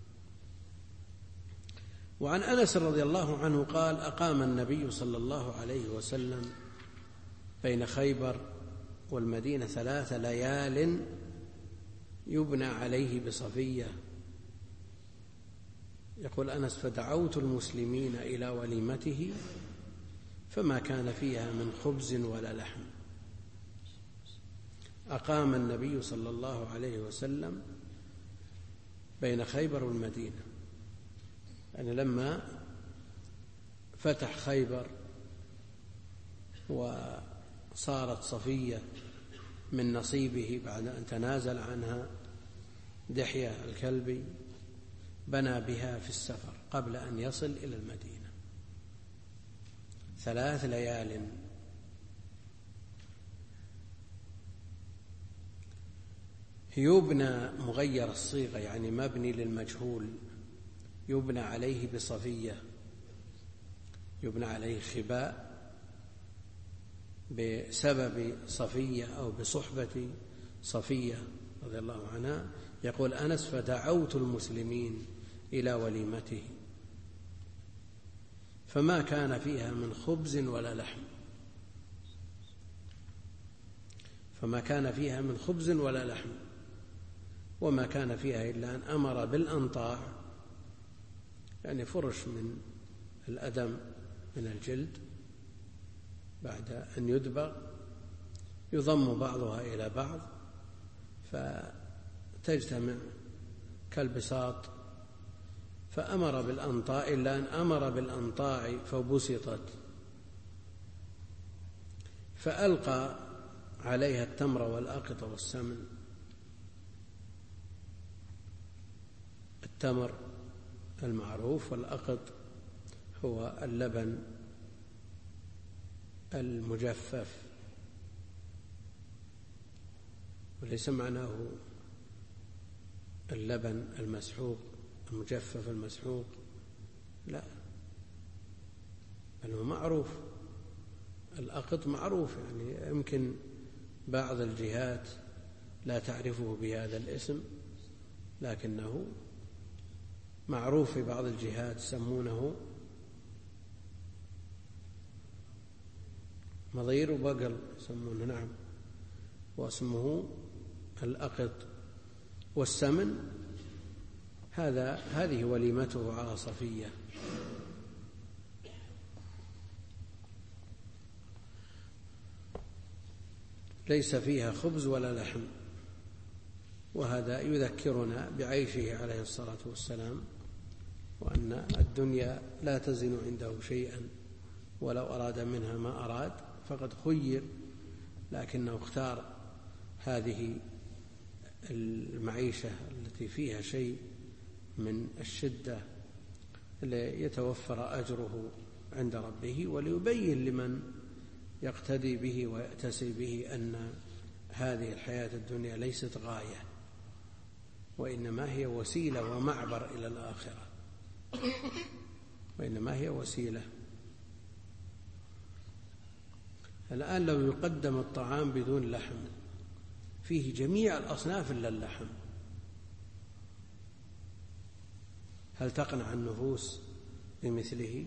وعن أنس رضي الله عنه قال: أقام النبي صلى الله عليه وسلم بين خيبر والمدينة 3 ليال يبنى عليه بصفية. يقول أنس: فدعوت المسلمين إلى وليمته فما كان فيها من خبز ولا لحم. أقام النبي صلى الله عليه وسلم بين خيبر والمدينة، يعني لما فتح خيبر وصارت صفية من نصيبه بعد أن تنازل عنها دحية الكلبي، بنى بها في السفر قبل أن يصل إلى المدينة 3 ليال. يبنى مغير الصيغة، يعني مبني للمجهول، يبنى عليه بصفية، يبنى عليه خباء بسبب صفية أو بصحبة صفية رضي الله عنها. يقول أنس: فدعوت المسلمين إلى وليمته فما كان فيها من خبز ولا لحم، فما كان فيها من خبز ولا لحم، وما كان فيها إلا أن أمر بالأنطاع، يعني فرش من الأدم من الجلد بعد أن يدبغ يضم بعضها إلى بعض فتجتمع كالبساط، فأمر بالأنطاع إلا أن أمر بالأنطاع فبسطت، فألقى عليها التمر والأقط والسمن. التمر المعروف، والأقط هو اللبن المجفف، وليس معناه اللبن المسحوق المجفف المسحوق، لا، بل هو معروف. الأقط معروف، يعني يمكن بعض الجهات لا تعرفه بهذا الاسم، لكنه معروف في بعض الجهات يسمونه مضير وبقل يسمونه، نعم، واسمه الأقط. والسمن هذه وليمته على صفية، ليس فيها خبز ولا لحم، وهذا يذكرنا بعيشه عليه الصلاة والسلام، وأن الدنيا لا تزن عنده شيئا، ولو أراد منها ما أراد فقد خير، لكنه اختار هذه المعيشة التي فيها شيء من الشدة ليتوفر أجره عند ربه، وليبين لمن يقتدي به ويأتسي به أن هذه الحياة الدنيا ليست غاية، وإنما هي وسيلة ومعبر إلى الآخرة، وإنما هي وسيلة. الآن لو يقدم الطعام بدون لحم، فيه جميع الأصناف إلا اللحم، هل تقنع النفوس بمثله؟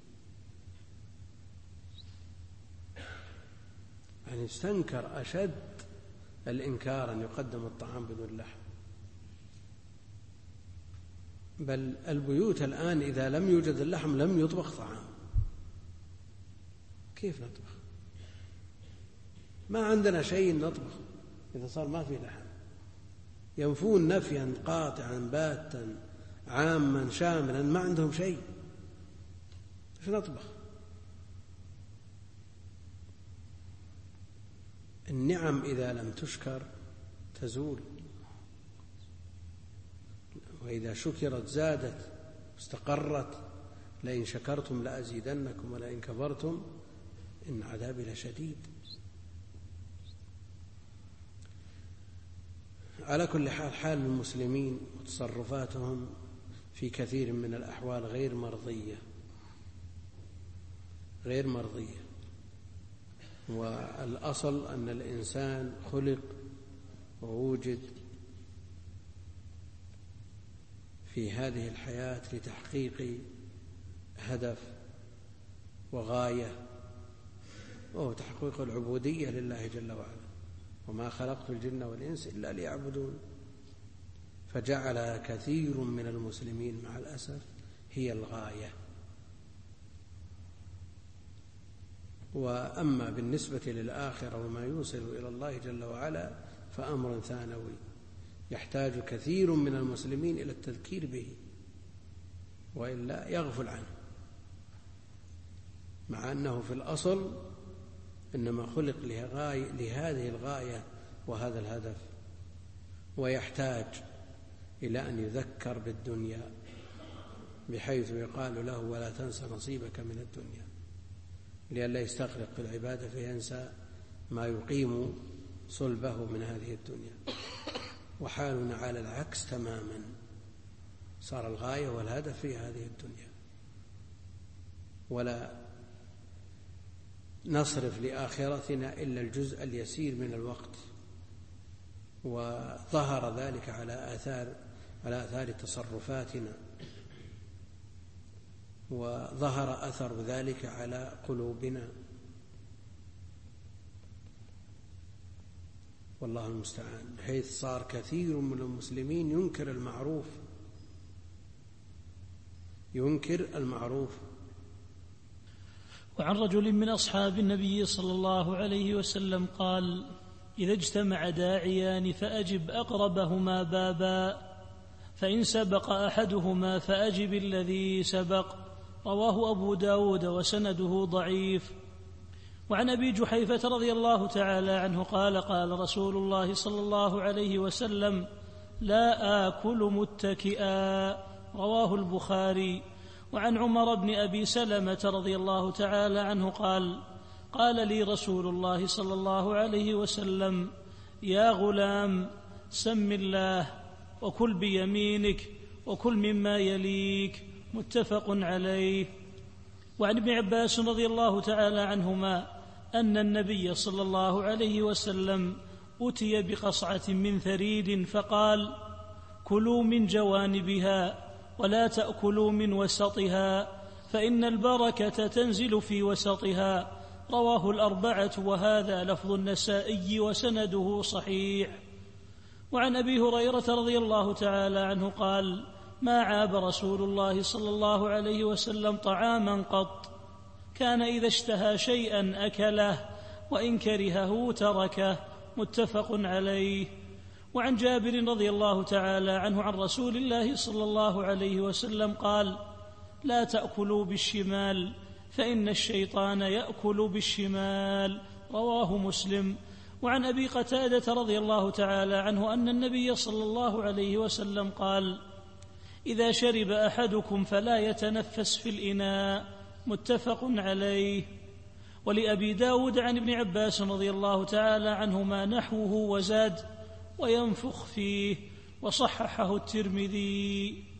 يعني استنكر أشد الإنكار أن يقدم الطعام بدون لحم. بل البيوت الآن إذا لم يوجد اللحم لم يطبخ طعام. كيف نطبخ؟ ما عندنا شيء نطبخ إذا صار ما في لحم. ينفون نفيا قاطعا باتا عاما شاملا، ما عندهم شيء، إيش نطبخ؟ النعم إذا لم تشكر تزول، وإذا شكرت زادت استقرت. لئن شكرتم لأزيدنكم ولئن كفرتم إن عذابي لشديد. على كل حال، حال المسلمين وتصرفاتهم في كثير من الأحوال غير مرضية. والأصل أن الإنسان خلق ووجد في هذه الحياة لتحقيق هدف وغاية، وهو تحقيق العبودية لله جل وعلا، وما خلقت الجن والإنس إلا ليعبدون. فجعل كثير من المسلمين مع الأسف هي الغاية. وأما بالنسبة للآخرة وما يوصل إلى الله جل وعلا فأمر ثانوي يحتاج كثير من المسلمين إلى التذكير به، وإلا يغفل عنه، مع أنه في الأصل إنما خلق لهذه الغاية وهذا الهدف، ويحتاج إلى أن يذكر بالدنيا، بحيث يقال له ولا تنس نصيبك من الدنيا، لئلا يستغرق في العبادة فينسى ما يقيم صلبه من هذه الدنيا. وحالنا على العكس تماما، صار الغاية والهدف في هذه الدنيا، ولا نصرف لآخرتنا إلا الجزء اليسير من الوقت. وظهر ذلك على آثار تصرفاتنا، وظهر أثر ذلك على قلوبنا، والله المستعان، بحيث صار كثير من المسلمين ينكر المعروف. وعن رجل من أصحاب النبي صلى الله عليه وسلم قال: إذا اجتمع داعيان فأجب أقربهما بابا، فإن سبق أحدهما فأجب الذي سبق. رواه أبو داود وسنده ضعيف. وعن أبي جحيفة رضي الله تعالى عنه قال: قال رسول الله صلى الله عليه وسلم: لا آكل متكئا. رواه البخاري. وعن عمر بن أبي سلمة رضي الله تعالى عنه قال: قال لي رسول الله صلى الله عليه وسلم: يا غلام، سم الله وكل بيمينك وكل مما يليك. متفق عليه. وعن ابن عباس رضي الله تعالى عنهما أن النبي صلى الله عليه وسلم أتي بقصعة من ثريد فقال: كلوا من جوانبها ولا تأكلوا من وسطها، فإن البركة تنزل في وسطها. رواه الأربعة، وهذا لفظ النسائي وسنده صحيح. وعن أبي هريرة رضي الله تعالى عنه قال: ما عاب رسول الله صلى الله عليه وسلم طعاما قط، كان إذا اشتهى شيئا أكله، وإن كرهه تركه. متفق عليه. وعن جابر رضي الله تعالى عنه عن رسول الله صلى الله عليه وسلم قال: لا تأكلوا بالشمال، فإن الشيطان يأكل بالشمال. رواه مسلم. وعن أبي قتادة رضي الله تعالى عنه أن النبي صلى الله عليه وسلم قال: إذا شرب أحدكم فلا يتنفس في الإناء. متفق عليه. ولأبي داود عن ابن عباس رضي الله تعالى عنهما نحوه وزاد: وينفخ فيه. وصححه الترمذي.